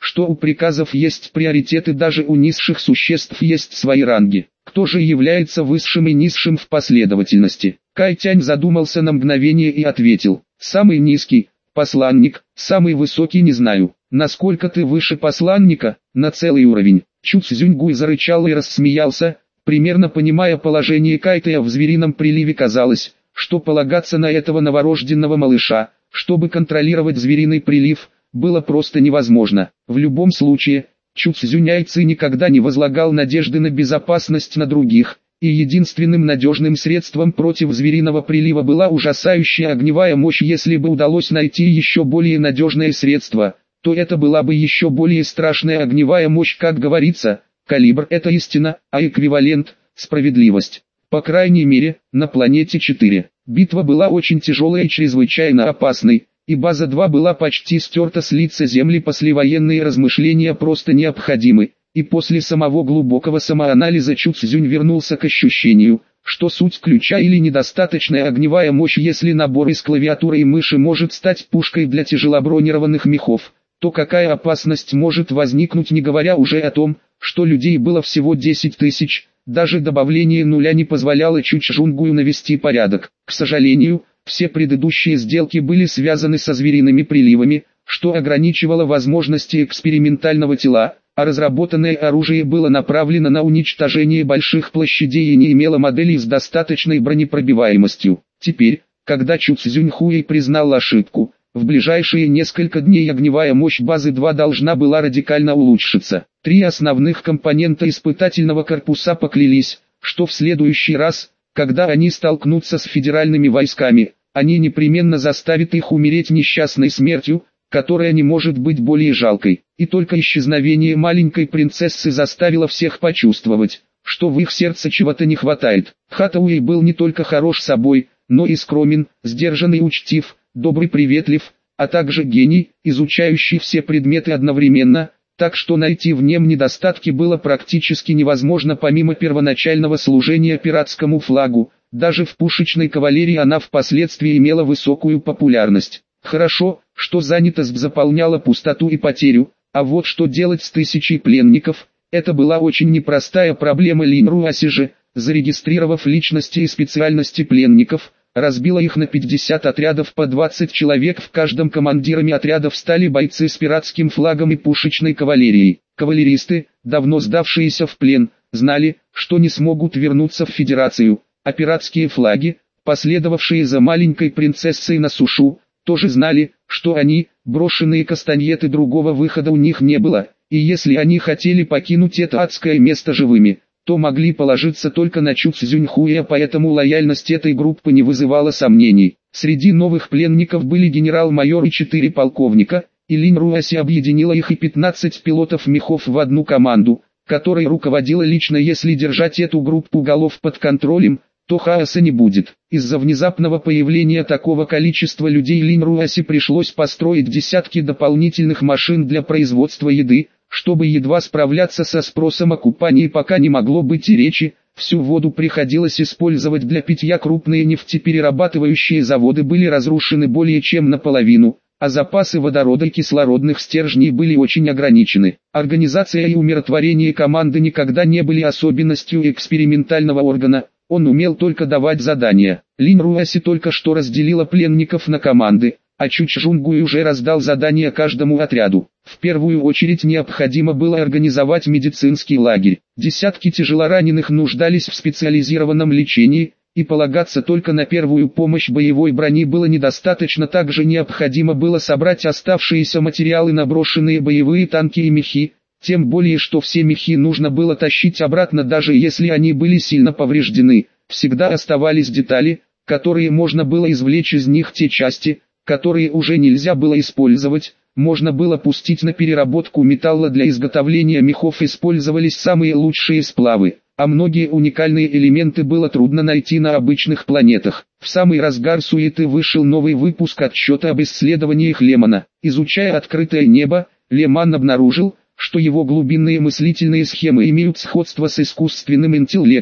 что у приказов есть приоритеты, даже у низших существ есть свои ранги. Кто же является высшим и низшим в последовательности? Кай Тянь задумался на мгновение и ответил: самый низкий – посланник, самый высокий не знаю. Насколько ты выше посланника? На целый уровень. Чу Цзюньгуй зарычал и рассмеялся, примерно понимая положение Кайтая в зверином приливе. Казалось, что полагаться на этого новорожденного малыша, чтобы контролировать звериный прилив, было просто невозможно. В любом случае, Чу Цзюняйцы никогда не возлагал надежды на безопасность на других, и единственным надежным средством против звериного прилива была ужасающая огневая мощь. Если бы удалось найти еще более надежное средство, то это была бы еще более страшная огневая мощь. Как говорится, калибр – это истина, а эквивалент – справедливость. По крайней мере, на планете четыре. Битва была очень тяжелой и чрезвычайно опасной, и база два была почти стерта с лица земли. Послевоенные размышления просто необходимы, и после самого глубокого самоанализа Чу Цзюнь вернулся к ощущению, что суть ключа или недостаточная огневая мощь. Если набор из клавиатуры и мыши может стать пушкой для тяжелобронированных мехов, то какая опасность может возникнуть, не говоря уже о том, что людей было всего десять тысяч. Даже добавление нуля не позволяло Чу Чжунгую навести порядок. К сожалению, все предыдущие сделки были связаны со звериными приливами, что ограничивало возможности экспериментального тела, а разработанное оружие было направлено на уничтожение больших площадей и не имело моделей с достаточной бронепробиваемостью. Теперь, когда Чу Цзюньхуэй признал ошибку, в ближайшие несколько дней огневая мощь базы два должна была радикально улучшиться. Три основных компонента испытательного корпуса поклялись, что в следующий раз, когда они столкнутся с федеральными войсками, они непременно заставят их умереть несчастной смертью, которая не может быть более жалкой. И только исчезновение маленькой принцессы заставило всех почувствовать, что в их сердце чего-то не хватает. Хатауэй был не только хорош собой, но и скромен, сдержан и учтив, добрый, приветлив, а также гений, изучающий все предметы одновременно, так что найти в нем недостатки было практически невозможно. Помимо первоначального служения пиратскому флагу, даже в пушечной кавалерии она впоследствии имела высокую популярность. Хорошо, что занятость заполняла пустоту и потерю, а вот что делать с тысячей пленников, это была очень непростая проблема. Линь Руаси же, зарегистрировав личности и специальности пленников, разбила их на пятьдесят отрядов по двадцать человек в каждом. Командирами отрядов стали бойцы с пиратским флагом и пушечной кавалерией. Кавалеристы, давно сдавшиеся в плен, знали, что не смогут вернуться в Федерацию, а пиратские флаги, последовавшие за маленькой принцессой на сушу, тоже знали, что они, брошенные кастаньеты, другого выхода у них не было, и если они хотели покинуть это адское место живыми, то могли положиться только на Чу Цзюньхуэя, поэтому лояльность этой группы не вызывала сомнений. Среди новых пленников были генерал-майор и четыре полковника, и Линь Руаси объединила их и пятнадцать пилотов мехов в одну команду, которой руководила лично. Если держать эту группу голов под контролем, то хаоса не будет. Из-за внезапного появления такого количества людей Линь Руаси пришлось построить десятки дополнительных машин для производства еды, чтобы едва справляться со спросом о купании пока не могло быть и речи. Всю воду приходилось использовать для питья. Крупные нефтеперерабатывающие заводы были разрушены более чем наполовину, а запасы водорода и кислородных стержней были очень ограничены. Организация и умиротворение команды никогда не были особенностью экспериментального органа, он умел только давать задания. Линь Руаси только что разделила пленников на команды, а Чу Чжунгуй уже раздал задания каждому отряду. В первую очередь необходимо было организовать медицинский лагерь. Десятки тяжелораненых нуждались в специализированном лечении, и полагаться только на первую помощь боевой брони было недостаточно. Также необходимо было собрать оставшиеся материалы на брошенные боевые танки и мехи, тем более что все мехи нужно было тащить обратно. Даже если они были сильно повреждены, всегда оставались детали, которые можно было извлечь из них. Те части, которые уже нельзя было использовать, можно было пустить на переработку металла. Для изготовления мехов использовались самые лучшие сплавы, а многие уникальные элементы было трудно найти на обычных планетах. В самый разгар суеты вышел новый выпуск отчета об исследованиях Лемана. Изучая открытое небо, Леман обнаружил, что его глубинные мыслительные схемы имеют сходство с искусственным интеллектом,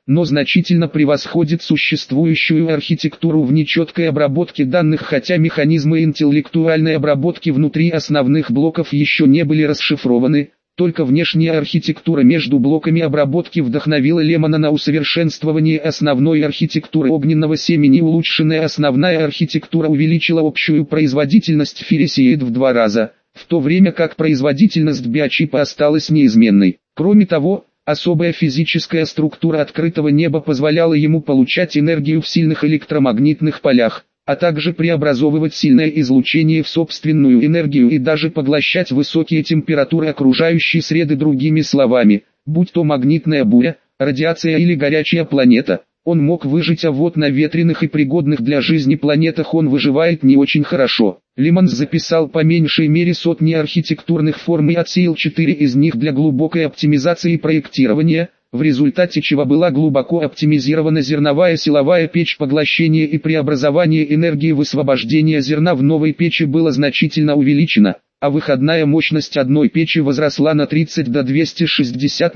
но значительно превосходит существующую архитектуру в нечеткой обработке данных, хотя механизмы интеллектуальной обработки внутри основных блоков еще не были расшифрованы. Только внешняя архитектура между блоками обработки вдохновила Лемона на усовершенствование основной архитектуры огненного семени. Улучшенная основная архитектура увеличила общую производительность Феррисиид в два раза, в то время как производительность биочипа осталась неизменной. Кроме того, особая физическая структура открытого неба позволяла ему получать энергию в сильных электромагнитных полях, а также преобразовывать сильное излучение в собственную энергию и даже поглощать высокие температуры окружающей среды. Другими словами, будь то магнитная буря, радиация или горячая планета, он мог выжить, а вот на ветреных и пригодных для жизни планетах он выживает не очень хорошо. Лемон записал по меньшей мере сотни архитектурных форм и отсеял четыре из них для глубокой оптимизации и проектирования, в результате чего была глубоко оптимизирована зерновая силовая печь. Поглощение и преобразование энергии высвобождения зерна в новой печи было значительно увеличено, а выходная мощность одной печи возросла на тридцать до двухсот шестидесяти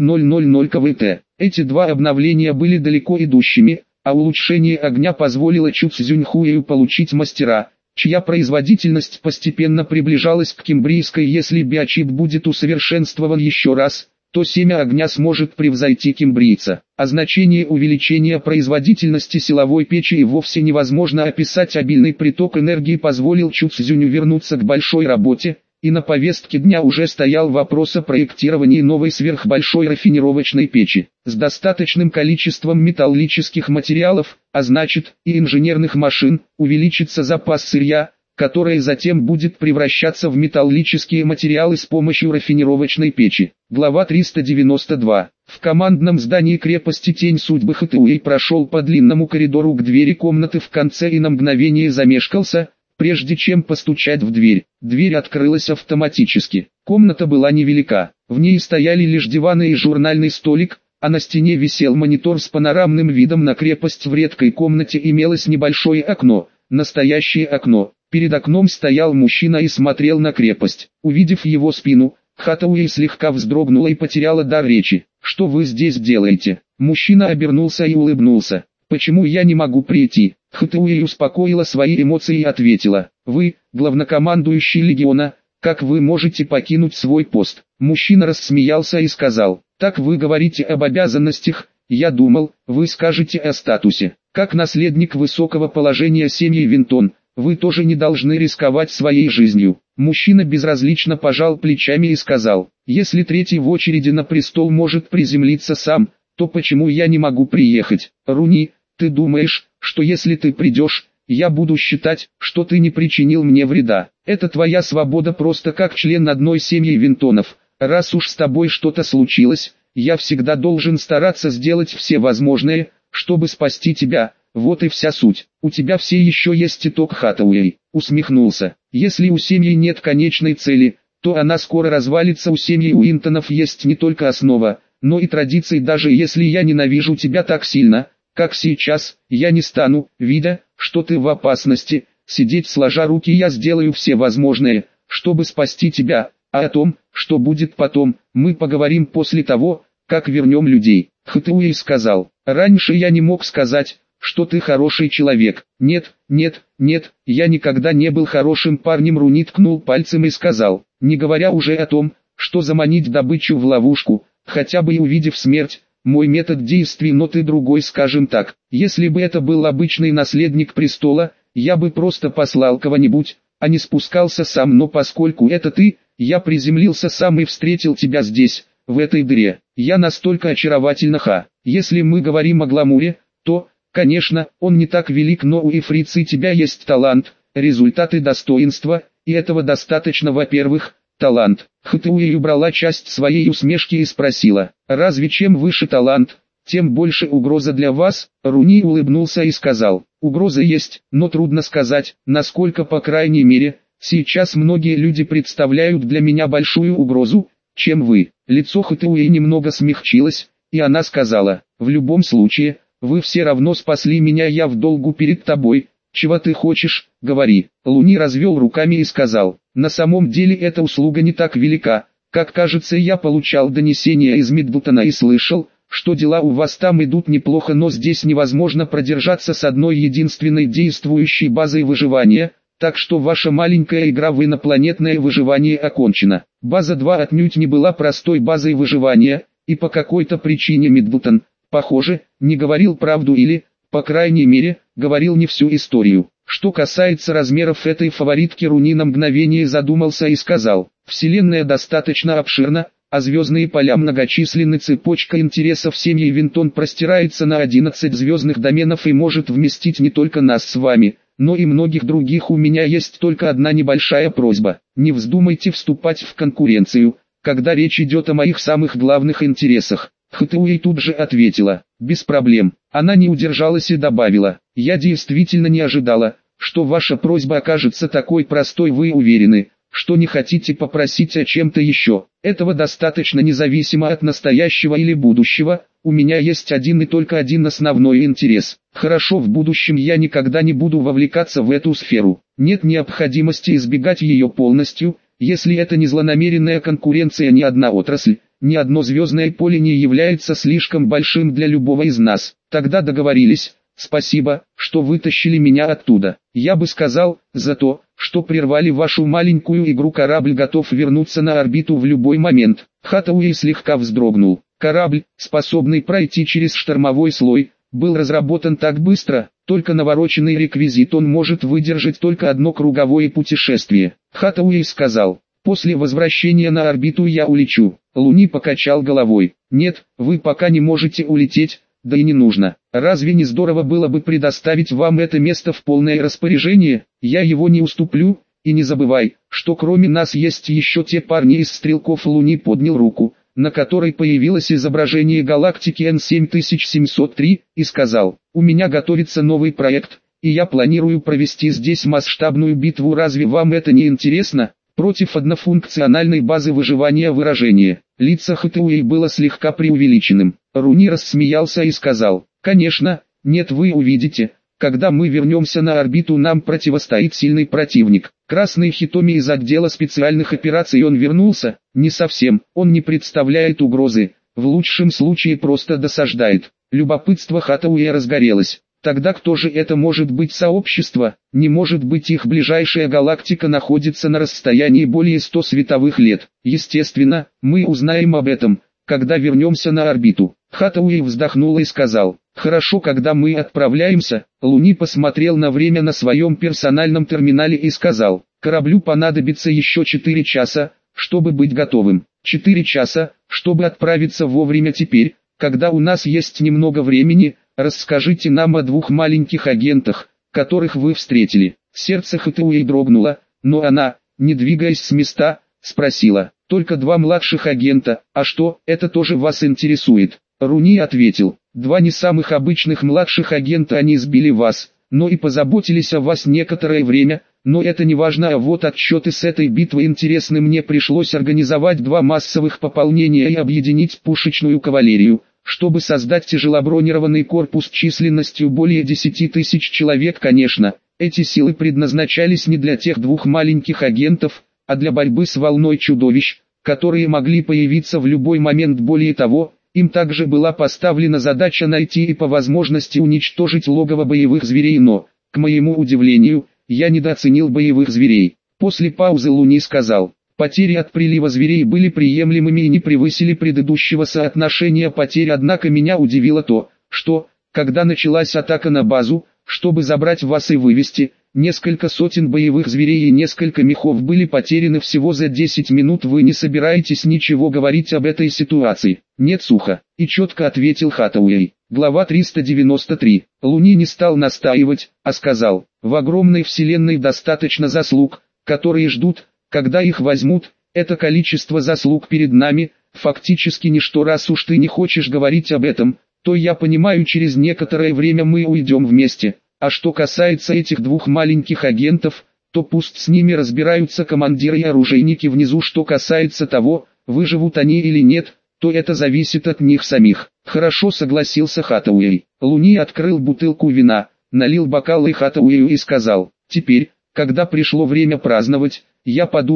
кВт. Эти два обновления были далеко идущими, а улучшение огня позволило Чу Цзюньхуэю получить мастера, чья производительность постепенно приближалась к кембрийской. Если биочип будет усовершенствован еще раз, то семя огня сможет превзойти кембрийца. А значение увеличения производительности силовой печи и вовсе невозможно описать. Обильный приток энергии позволил Чу Цзюню вернуться к большой работе, и на повестке дня уже стоял вопрос о проектировании новой сверхбольшой рафинировочной печи, с достаточным количеством металлических материалов, а значит и инженерных машин. Увеличится запас сырья, которое затем будет превращаться в металлические материалы с помощью рафинировочной печи. Глава триста девяносто два. В командном здании крепости Тень Судьбы Хатуэй прошел по длинному коридору к двери комнаты в конце и на мгновение замешкался, прежде чем постучать в дверь. Дверь открылась автоматически. Комната была невелика. В ней стояли лишь диваны и журнальный столик, а на стене висел монитор с панорамным видом на крепость. В редкой комнате имелось небольшое окно, настоящее окно. Перед окном стоял мужчина и смотрел на крепость. Увидев его спину, Хатуэй слегка вздрогнула и потеряла дар речи. «Что вы здесь делаете?» Мужчина обернулся и улыбнулся. «Почему я не могу прийти?» Хатуэй успокоила свои эмоции и ответила: «Вы, главнокомандующий легиона, как вы можете покинуть свой пост?» Мужчина рассмеялся и сказал: «Так вы говорите об обязанностях, я думал, вы скажете о статусе. Как наследник высокого положения семьи Винтон, вы тоже не должны рисковать своей жизнью». Мужчина безразлично пожал плечами и сказал: «Если третий в очереди на престол может приземлиться сам, то почему я не могу приехать? Руни, ты думаешь, что если ты придешь, я буду считать, что ты не причинил мне вреда? Это твоя свобода просто как член одной семьи Винтонов. Раз уж с тобой что-то случилось, я всегда должен стараться сделать все возможное, чтобы спасти тебя. Вот и вся суть. У тебя все еще есть итог». Хатуэй усмехнулся. «Если у семьи нет конечной цели, то она скоро развалится. У семьи Уинтонов есть не только основа, но и традиции. Даже если я ненавижу тебя так сильно, как сейчас, я не стану, видя, что ты в опасности, сидеть сложа руки. Я сделаю все возможное, чтобы спасти тебя, а о том, что будет потом, мы поговорим после того, как вернем людей». Хатуэй сказал: «Раньше я не мог сказать, что ты хороший человек. Нет, нет, нет, я никогда не был хорошим парнем». Руни ткнул пальцем и сказал: «Не говоря уже о том, что заманить добычу в ловушку, хотя бы и увидев смерть, мой метод действий, но ты другой. Скажем так, если бы это был обычный наследник престола, я бы просто послал кого-нибудь, а не спускался сам. Но поскольку это ты, я приземлился сам и встретил тебя здесь, в этой дыре. Я настолько очаровательна. Ха. Если мы говорим о гламуре, то, конечно, он не так велик, но у Ифрицы тебя есть талант, результаты достоинства, и этого достаточно. Во-первых, талант». Хатуэй убрала часть своей усмешки и спросила: «Разве чем выше талант, тем больше угроза для вас?» Руни улыбнулся и сказал: «Угроза есть, но трудно сказать, насколько. По крайней мере, сейчас многие люди представляют для меня большую угрозу, чем вы». Лицо Хатуэй немного смягчилось, и она сказала: «В любом случае, вы все равно спасли меня, я в долгу перед тобой. Чего ты хочешь, говори». Луни развел руками и сказал: «На самом деле эта услуга не так велика, как кажется. Я получал донесения из Миддлтона и слышал, что дела у вас там идут неплохо, но здесь невозможно продержаться с одной единственной действующей базой выживания, так что ваша маленькая игра в инопланетное выживание окончена. База два отнюдь не была простой базой выживания, и по какой-то причине Миддлтон, похоже, не говорил правду или, по крайней мере, говорил не всю историю. Что касается размеров этой фаворитки, Руни на мгновение задумался и сказал: «Вселенная достаточно обширна, а звездные поля многочисленны, цепочка интересов семьи Винтон простирается на одиннадцать звездных доменов и может вместить не только нас с вами, но и многих других. У меня есть только одна небольшая просьба: не вздумайте вступать в конкуренцию, когда речь идет о моих самых главных интересах». Хатауэй тут же ответила: «Без проблем». Она не удержалась и добавила: «Я действительно не ожидала, что ваша просьба окажется такой простой. Вы уверены, что не хотите попросить о чем-то еще? Этого достаточно независимо от настоящего или будущего. У меня есть один и только один основной интерес. Хорошо, в будущем я никогда не буду вовлекаться в эту сферу. Нет необходимости избегать ее полностью, если это не злонамеренная конкуренция. Ни одна отрасль, ни одно звездное поле не является слишком большим для любого из нас. Тогда договорились. Спасибо, что вытащили меня оттуда. Я бы сказал, за то, что прервали вашу маленькую игру. Корабль готов вернуться на орбиту в любой момент». Хатауэй слегка вздрогнул. Корабль, способный пройти через штормовой слой, был разработан так быстро, только навороченный реквизит он может выдержать только одно круговое путешествие. Хатауэй сказал: «После возвращения на орбиту я улечу». Луни покачал головой. «Нет, вы пока не можете улететь, да и не нужно. Разве не здорово было бы предоставить вам это место в полное распоряжение? Я его не уступлю, и не забывай, что кроме нас есть еще те парни из стрелков». Луни поднял руку, на которой появилось изображение галактики Н семь тысяч семьсот три, и сказал: «У меня готовится новый проект, и я планирую провести здесь масштабную битву. Разве вам это не интересно?» Против однофункциональной базы выживания. Выражение лица Хатауэй было слегка преувеличенным. Руни рассмеялся и сказал: «Конечно, нет, вы увидите, когда мы вернемся на орбиту, нам противостоит сильный противник». Красный Хитоми из отдела специальных операций. Он вернулся? Не совсем, он не представляет угрозы, в лучшем случае просто досаждает. Любопытство Хатауэя разгорелось. Тогда кто же это может быть? Сообщество? Не может быть, их ближайшая галактика находится на расстоянии более ста световых лет. Естественно, мы узнаем об этом, когда вернемся на орбиту. Хатауэй вздохнул и сказал: «Хорошо, когда мы отправляемся?» Луни посмотрел на время на своем персональном терминале и сказал: «Кораблю понадобится еще четыре часа, чтобы быть готовым. четыре часа, чтобы отправиться вовремя. Теперь, когда у нас есть немного времени, расскажите нам о двух маленьких агентах, которых вы встретили». Сердце Хатауэй дрогнуло, но она, не двигаясь с места, спросила: «Только два младших агента, а что, это тоже вас интересует?» Руни ответил: «Два не самых обычных младших агента, они сбили вас, но и позаботились о вас некоторое время, но это не важно. А вот отчеты с этой битвы интересны. Мне пришлось организовать два массовых пополнения и объединить пушечную кавалерию, чтобы создать тяжелобронированный корпус численностью более десяти тысяч человек. Конечно, эти силы предназначались не для тех двух маленьких агентов, а для борьбы с волной чудовищ, которые могли появиться в любой момент. Более того, им также была поставлена задача найти и по возможности уничтожить логово боевых зверей. Но, к моему удивлению, я недооценил боевых зверей». После паузы Луни сказал: «Потери от прилива зверей были приемлемыми и не превысили предыдущего соотношения потерь. Однако меня удивило то, что, когда началась атака на базу, чтобы забрать вас и вывести, несколько сотен боевых зверей и несколько мехов были потеряны всего за десять минут. Вы не собираетесь ничего говорить об этой ситуации?» «Нет», — сухо и четко ответил Хатауэй. Глава триста девяносто три. Луни не стал настаивать, а сказал: «В огромной вселенной достаточно заслуг, которые ждут, когда их возьмут. Это количество заслуг перед нами фактически ничто. Раз уж ты не хочешь говорить об этом, то я понимаю, через некоторое время мы уйдем вместе. А что касается этих двух маленьких агентов, то пусть с ними разбираются командиры и оружейники внизу. Что касается того, выживут они или нет, то это зависит от них самих». «Хорошо», — согласился Хатауэй. Луни открыл бутылку вина, налил бокал и Хатауэю и сказал: «Теперь, когда пришло время праздновать, я подумал,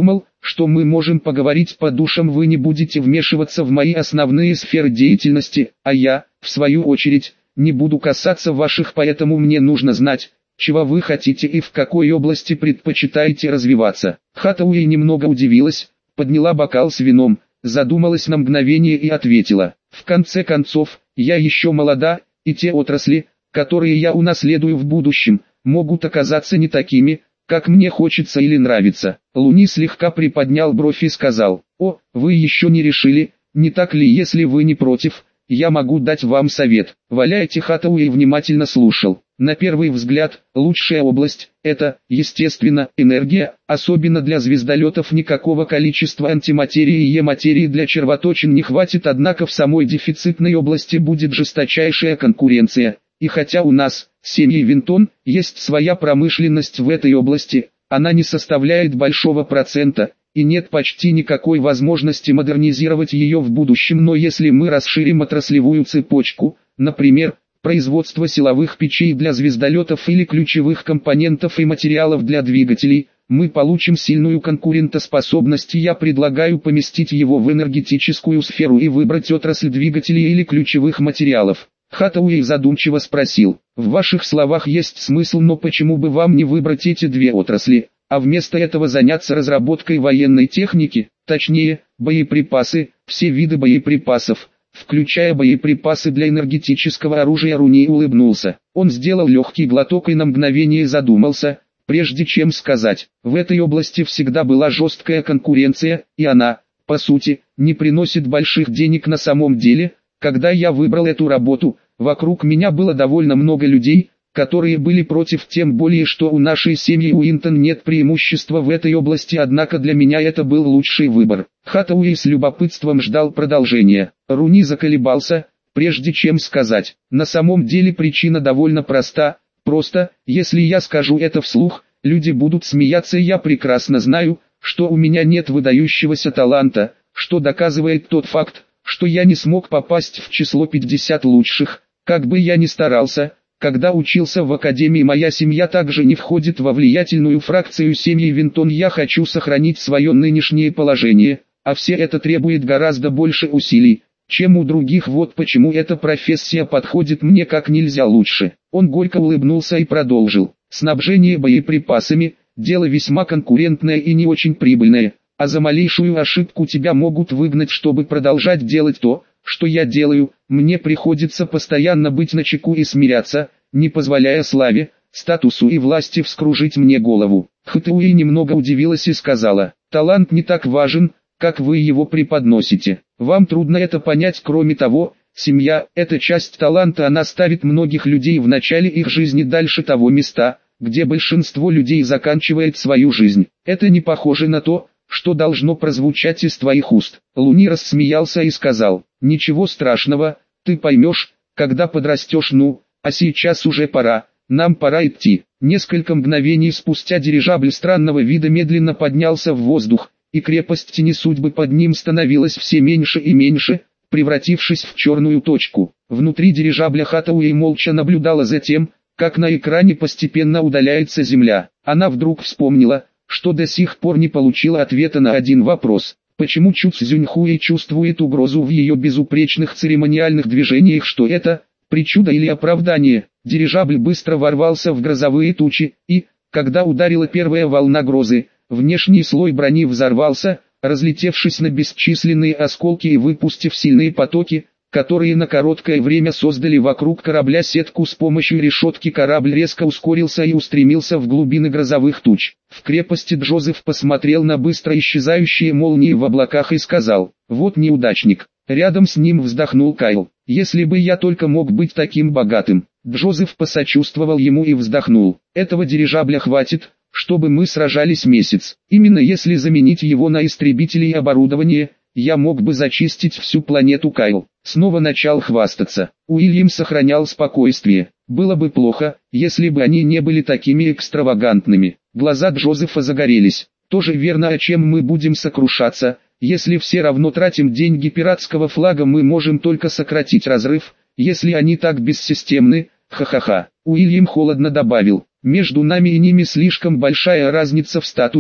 что мы можем поговорить по душам, вы не будете вмешиваться в мои основные сферы деятельности, а я, в свою очередь, не буду касаться ваших, поэтому мне нужно знать, чего вы хотите и в какой области предпочитаете развиваться. Хатауэй немного удивилась, подняла бокал с вином, задумалась на мгновение и ответила: в конце концов, я еще молода, и те отрасли, которые я унаследую в будущем, могут оказаться не такими, как мне хочется или нравится. Луни слегка приподнял бровь и сказал: о, вы еще не решили, не так ли? Если вы не против, я могу дать вам совет. Валяйте. Хатауэй внимательно слушал. На первый взгляд, лучшая область – это, естественно, энергия, особенно для звездолетов. Никакого количества антиматерии и е-материи для червоточин не хватит, однако в самой дефицитной области будет жесточайшая конкуренция. И хотя у нас, семьи Винтон, есть своя промышленность в этой области, она не составляет большого процента, и нет почти никакой возможности модернизировать ее в будущем. Но если мы расширим отраслевую цепочку, например, производство силовых печей для звездолетов или ключевых компонентов и материалов для двигателей, мы получим сильную конкурентоспособность. И я предлагаю поместить его в энергетическую сферу и выбрать отрасль двигателей или ключевых материалов. Хатауэй задумчиво спросил: в ваших словах есть смысл, но почему бы вам не выбрать эти две отрасли, а вместо этого заняться разработкой военной техники, точнее, боеприпасы, все виды боеприпасов, включая боеприпасы для энергетического оружия? Руни улыбнулся. Он сделал легкий глоток и на мгновение задумался, прежде чем сказать: в этой области всегда была жесткая конкуренция, и она, по сути, не приносит больших денег на самом деле. Когда я выбрал эту работу, вокруг меня было довольно много людей, которые были против, тем более что у нашей семьи Уинтон нет преимущества в этой области, однако для меня это был лучший выбор. Хатауэй с любопытством ждал продолжения. Руни заколебался, прежде чем сказать: на самом деле причина довольно проста, просто, если я скажу это вслух, люди будут смеяться. Я прекрасно знаю, что у меня нет выдающегося таланта, что доказывает тот факт, что я не смог попасть в число пятьдесят лучших, как бы я ни старался. Когда учился в академии, моя семья также не входит во влиятельную фракцию семьи Винтон. Я хочу сохранить свое нынешнее положение, а все это требует гораздо больше усилий, чем у других. Вот почему эта профессия подходит мне как нельзя лучше. Он горько улыбнулся и продолжил: снабжение боеприпасами – дело весьма конкурентное и не очень прибыльное, а за малейшую ошибку тебя могут выгнать. Чтобы продолжать делать то, что я делаю, мне приходится постоянно быть начеку и смиряться, не позволяя славе, статусу и власти вскружить мне голову. Хатауэй немного удивилась и сказала: талант не так важен, как вы его преподносите. Вам трудно это понять. Кроме того, семья – это часть таланта, она ставит многих людей в начале их жизни дальше того места, где большинство людей заканчивает свою жизнь. Это не похоже на то, что должно прозвучать из твоих уст. Луни рассмеялся и сказал: ничего страшного, ты поймешь, когда подрастешь. Ну, а сейчас уже пора, нам пора идти. Несколько мгновений спустя дирижабль странного вида медленно поднялся в воздух, и крепость тени судьбы под ним становилась все меньше и меньше, превратившись в черную точку. Внутри дирижабля Хатауэй молча наблюдала за тем, как на экране постепенно удаляется Земля. Она вдруг вспомнила, что до сих пор не получила ответа на один вопрос: почему Чу Цзюньхуэй чувствует угрозу в ее безупречных церемониальных движениях? Что это, причуда или оправдание? Дирижабль быстро ворвался в грозовые тучи, и, когда ударила первая волна грозы, внешний слой брони взорвался, разлетевшись на бесчисленные осколки и выпустив сильные потоки, которые на короткое время создали вокруг корабля сетку. С помощью решетки корабль резко ускорился и устремился в глубины грозовых туч. В крепости Джозеф посмотрел на быстро исчезающие молнии в облаках и сказал: вот неудачник. Рядом с ним вздохнул Кайл: если бы я только мог быть таким богатым. Джозеф посочувствовал ему и вздохнул: этого дирижабля хватит, чтобы мы сражались месяц. Именно если заменить его на истребители и оборудование, я мог бы зачистить всю планету. Кайл снова начал хвастаться. Уильям сохранял спокойствие. Было бы плохо, если бы они не были такими экстравагантными. Глаза Джозефа загорелись. Тоже верно. О чем мы будем сокрушаться, если все равно тратим деньги пиратского флага? Мы можем только сократить разрыв, если они так бессистемны. Ха-ха-ха. Уильям холодно добавил: между нами и ними слишком большая разница в статусе,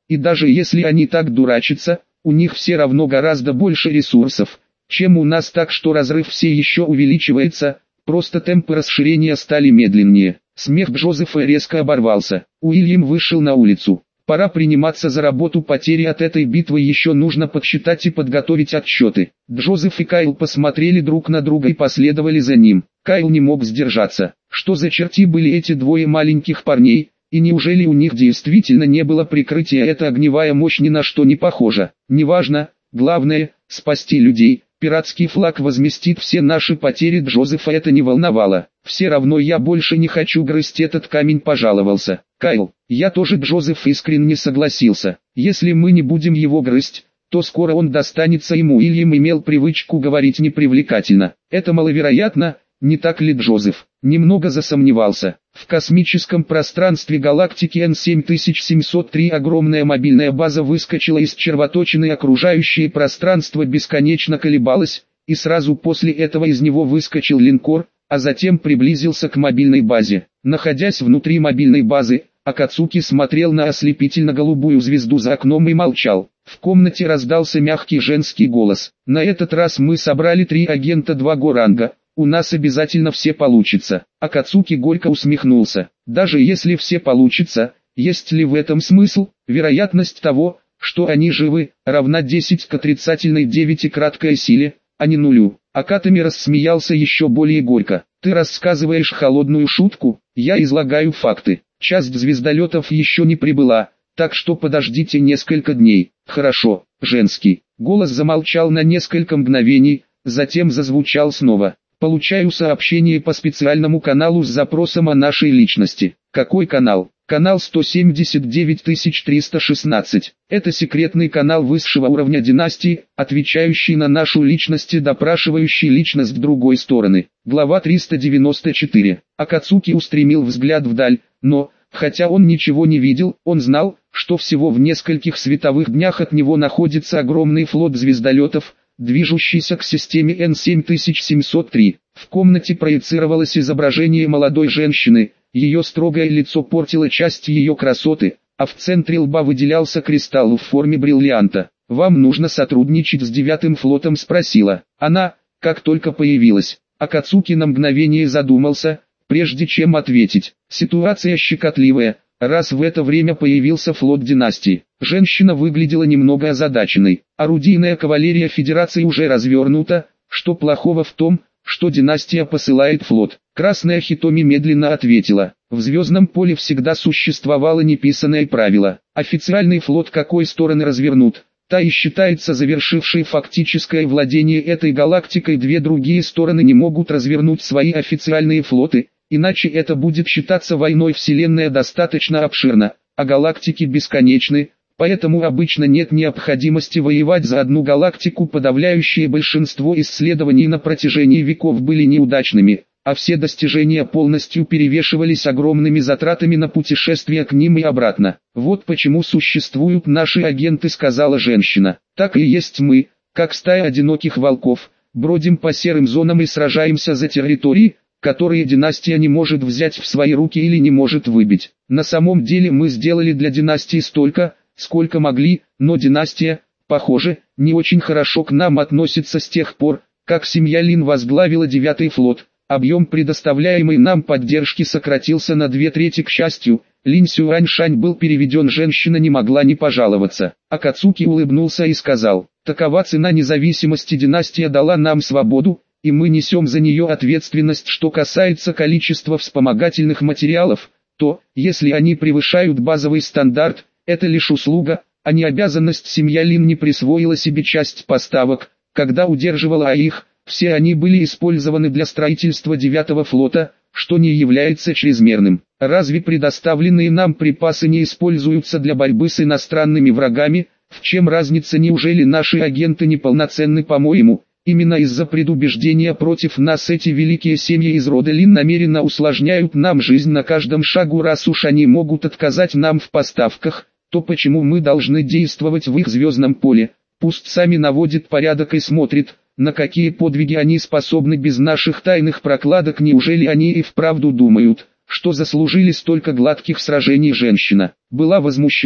и даже если они так дурачатся, у них все равно гораздо больше ресурсов, чем у нас, так что разрыв все еще увеличивается, просто темпы расширения стали медленнее. Смех Джозефа резко оборвался. Уильям вышел на улицу. Пора приниматься за работу, потери от этой битвы еще нужно подсчитать и подготовить отчеты. Джозеф и Кайл посмотрели друг на друга и последовали за ним. Кайл не мог сдержаться. Что за черти были эти двое маленьких парней, и неужели у них действительно не было прикрытия? Эта огневая мощь ни на что не похожа. Неважно, главное – спасти людей. Пиратский флаг возместит все наши потери. Джозефа это не волновало. Все равно я больше не хочу грызть этот камень, пожаловался Кайл. Я тоже. Джозеф искренне согласился. Если мы не будем его грызть, то скоро он достанется ему. Уильям имел привычку говорить непривлекательно. Это маловероятно, не так ли, Джозеф? Немного засомневался. В космическом пространстве галактики Н семь тысяч семьсот три огромная мобильная база выскочила из червоточины, окружающее пространство бесконечно колебалось, и сразу после этого из него выскочил линкор, а затем приблизился к мобильной базе. Находясь внутри мобильной базы, Акацуки смотрел на ослепительно-голубую звезду за окном и молчал. В комнате раздался мягкий женский голос. «На этот раз мы собрали три агента два го-ранга. У нас обязательно все получится». Акацуки горько усмехнулся. «Даже если все получится, есть ли в этом смысл? Вероятность того, что они живы, равна десять к отрицательной девяти краткой силе, а не нулю». Акатами рассмеялся еще более горько. «Ты рассказываешь холодную шутку, я излагаю факты. Часть звездолетов еще не прибыла, так что подождите несколько дней». «Хорошо». Женский голос замолчал на несколько мгновений, затем зазвучал снова. «Получаю сообщение по специальному каналу с запросом о нашей личности». «Какой канал?» «Канал сто семьдесят девять тысяч триста шестнадцать. Это секретный канал высшего уровня династии, отвечающий на нашу личность и допрашивающий личность другой стороны». Глава триста девяносто четыре. Акацуки устремил взгляд вдаль, но, хотя он ничего не видел, он знал, что всего в нескольких световых днях от него находится огромный флот звездолетов, движущийся к системе Н семь тысяч семьсот три. В комнате проецировалось изображение молодой женщины, ее строгое лицо портило часть ее красоты, а в центре лба выделялся кристалл в форме бриллианта. «Вам нужно сотрудничать с девятым флотом?» — спросила она, как только появилась. Акацуки на мгновение задумался, прежде чем ответить. «Ситуация щекотливая, раз в это время появился флот династии». Женщина выглядела немного озадаченной. «Орудийная кавалерия Федерации уже развернута, что плохого в том, что династия посылает флот?» Красная Хитоми медленно ответила. «В звездном поле всегда существовало неписанное правило. Официальный флот какой стороны развернут, та и считается завершившей фактическое владение этой галактикой. Две другие стороны не могут развернуть свои официальные флоты, иначе это будет считаться войной. Вселенная достаточно обширна, а галактики бесконечны, поэтому обычно нет необходимости воевать за одну галактику. Подавляющее большинство исследований на протяжении веков были неудачными, а все достижения полностью перевешивались огромными затратами на путешествия к ним и обратно. Вот почему существуют наши агенты», — сказала женщина. «Так и есть мы, как стая одиноких волков, бродим по серым зонам и сражаемся за территории, которые династия не может взять в свои руки или не может выбить. На самом деле мы сделали для династии столько, сколько могли, но династия, похоже, не очень хорошо к нам относится с тех пор, как семья Лин возглавила девятый флот. Объем предоставляемой нам поддержки сократился на две трети. К счастью, Лин Сюаньшань был переведен». Женщина не могла не пожаловаться. Акацуки улыбнулся и сказал: «Такова цена независимости. Династия дала нам свободу, и мы несем за нее ответственность. Что касается количества вспомогательных материалов, то, если они превышают базовый стандарт, это лишь услуга, а не обязанность. Семья Лин не присвоила себе часть поставок, когда удерживала их. Все они были использованы для строительства девятого флота, что не является чрезмерным. Разве предоставленные нам припасы не используются для борьбы с иностранными врагами? В чем разница? Неужели наши агенты неполноценны? По-моему, именно из-за предубеждения против нас эти великие семьи из рода Лин намеренно усложняют нам жизнь на каждом шагу. Раз уж они могут отказать нам в поставках, то почему мы должны действовать в их звездном поле? Пусть сами наводит порядок и смотрит, на какие подвиги они способны без наших тайных прокладок. Неужели они и вправду думают, что заслужили столько гладких сражений?» Женщина была возмущена.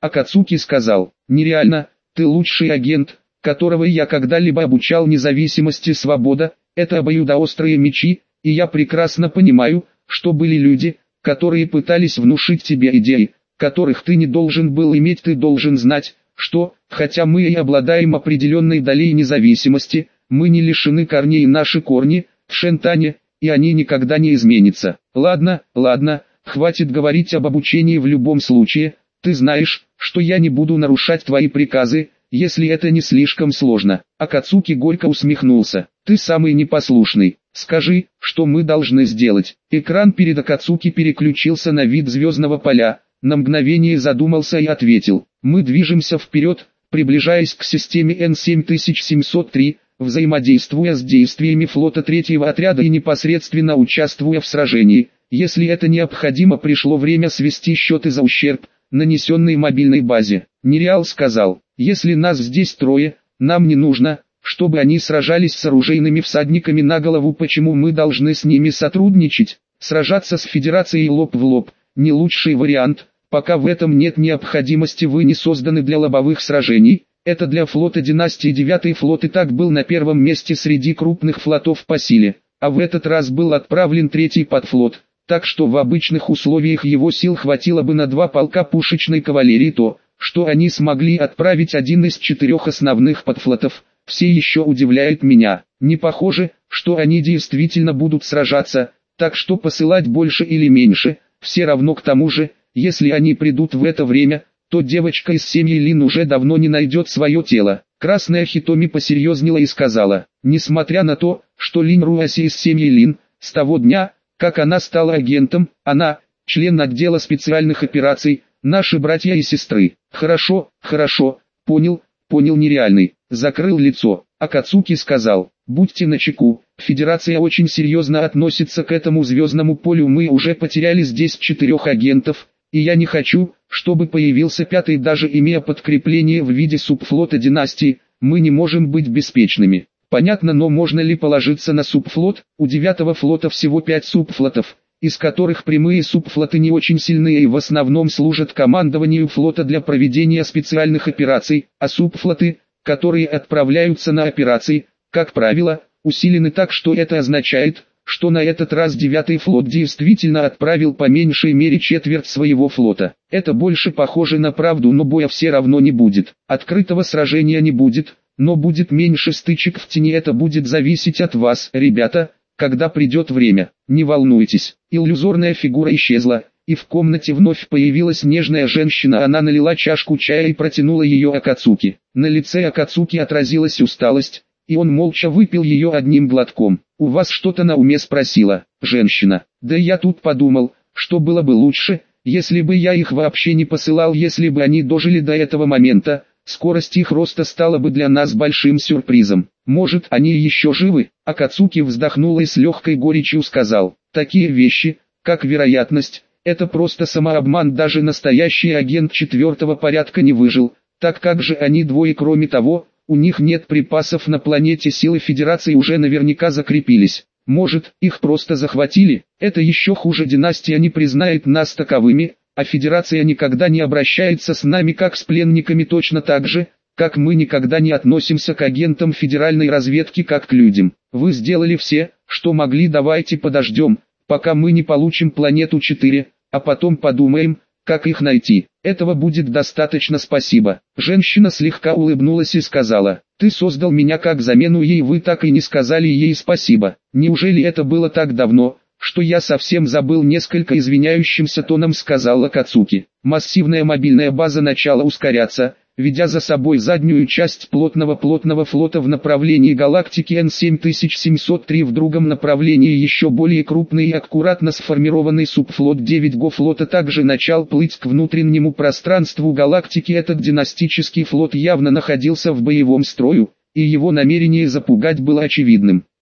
Акацуки сказал, нереально, ты лучший агент, которого я когда-либо обучал. Независимости, свобода, это обоюдоострые мечи, и я прекрасно понимаю, что были люди, которые пытались внушить тебе идеи, которых ты не должен был иметь. Ты должен знать, что, хотя мы и обладаем определенной долей независимости, мы не лишены корней. Наши корни в Шентане, и они никогда не изменятся. Ладно, ладно, хватит говорить об обучении. В любом случае, ты знаешь, что я не буду нарушать твои приказы, если это не слишком сложно. Акацуки горько усмехнулся. Ты самый непослушный. Скажи, что мы должны сделать. Экран перед Акацуки переключился на вид звездного поля. На мгновение задумался и ответил. Мы движемся вперед, приближаясь к системе Н семь тысяч семьсот три, взаимодействуя с действиями флота третьего отряда и непосредственно участвуя в сражении. Если это необходимо, пришло время свести счеты за ущерб, нанесенный мобильной базе. Нереал сказал, если нас здесь трое, нам не нужно, чтобы они сражались с оружейными всадниками на голову. Почему мы должны с ними сотрудничать? Сражаться с Федерацией лоб в лоб – не лучший вариант, пока в этом нет необходимости. Вы не созданы для лобовых сражений, это для флота династии. Девятый флот и так был на первом месте среди крупных флотов по силе, а в этот раз был отправлен третий подфлот, так что в обычных условиях его сил хватило бы на два полка пушечной кавалерии. То, что они смогли отправить один из четырех основных подфлотов, все еще удивляет меня. Не похоже, что они действительно будут сражаться, так что посылать больше или меньше, все равно. К тому же, если они придут в это время, то девочка из семьи Лин уже давно не найдет свое тело. Красная Хитоми посерьезнела и сказала, несмотря на то, что Лин Руаси из семьи Лин, с того дня, как она стала агентом, она, член отдела специальных операций, наши братья и сестры. Хорошо, хорошо, понял, понял. Нереальный, закрыл лицо. Акацуки сказал, будьте начеку, Федерация очень серьезно относится к этому звездному полю. Мы уже потеряли здесь четырех агентов, и я не хочу, чтобы появился пятый. Даже имея подкрепление в виде субфлота династии, мы не можем быть беспечными. Понятно, но можно ли положиться на субфлот? У девятого флота всего пять субфлотов, из которых прямые субфлоты не очень сильные и в основном служат командованию флота для проведения специальных операций, а субфлоты, которые отправляются на операции, как правило, усилены так, что это означает, что на этот раз девятый флот действительно отправил по меньшей мере четверть своего флота. Это больше похоже на правду, но боя все равно не будет. Открытого сражения не будет, но будет меньше стычек в тени. Это будет зависеть от вас, ребята, когда придет время. Не волнуйтесь. Иллюзорная фигура исчезла, и в комнате вновь появилась нежная женщина. Она налила чашку чая и протянула ее Акацуки. На лице Акацуки отразилась усталость, и он молча выпил ее одним глотком. «У вас что-то на уме?» — спросила женщина. «Да я тут подумал, что было бы лучше, если бы я их вообще не посылал. Если бы они дожили до этого момента, скорость их роста стала бы для нас большим сюрпризом. Может, они еще живы?» Акацуки вздохнула и с легкой горечью сказал, «Такие вещи, как вероятность, это просто самообман. Даже настоящий агент четвертого порядка не выжил, так как же они двое? Кроме того, у них нет припасов на планете. Силы Федерации уже наверняка закрепились. Может, их просто захватили? Это еще хуже. Династия не признает нас таковыми, а Федерация никогда не обращается с нами как с пленниками, точно так же, как мы никогда не относимся к агентам федеральной разведки как к людям. Вы сделали все, что могли. Давайте подождем, пока мы не получим планету четыре, а потом подумаем, как их найти. Этого будет достаточно. Спасибо». Женщина слегка улыбнулась и сказала, «Ты создал меня как замену ей. Вы так и не сказали ей спасибо. Неужели это было так давно, что я совсем забыл?» Несколько извиняющимся тоном сказала Акацуки. Массивная мобильная база начала ускоряться, ведя за собой заднюю часть плотного-плотного флота в направлении галактики Н семь тысяч семьсот три. В другом направлении еще более крупный и аккуратно сформированный субфлот девять Го флота также начал плыть к внутреннему пространству галактики. Этот династический флот явно находился в боевом строю, и его намерение запугать было очевидным.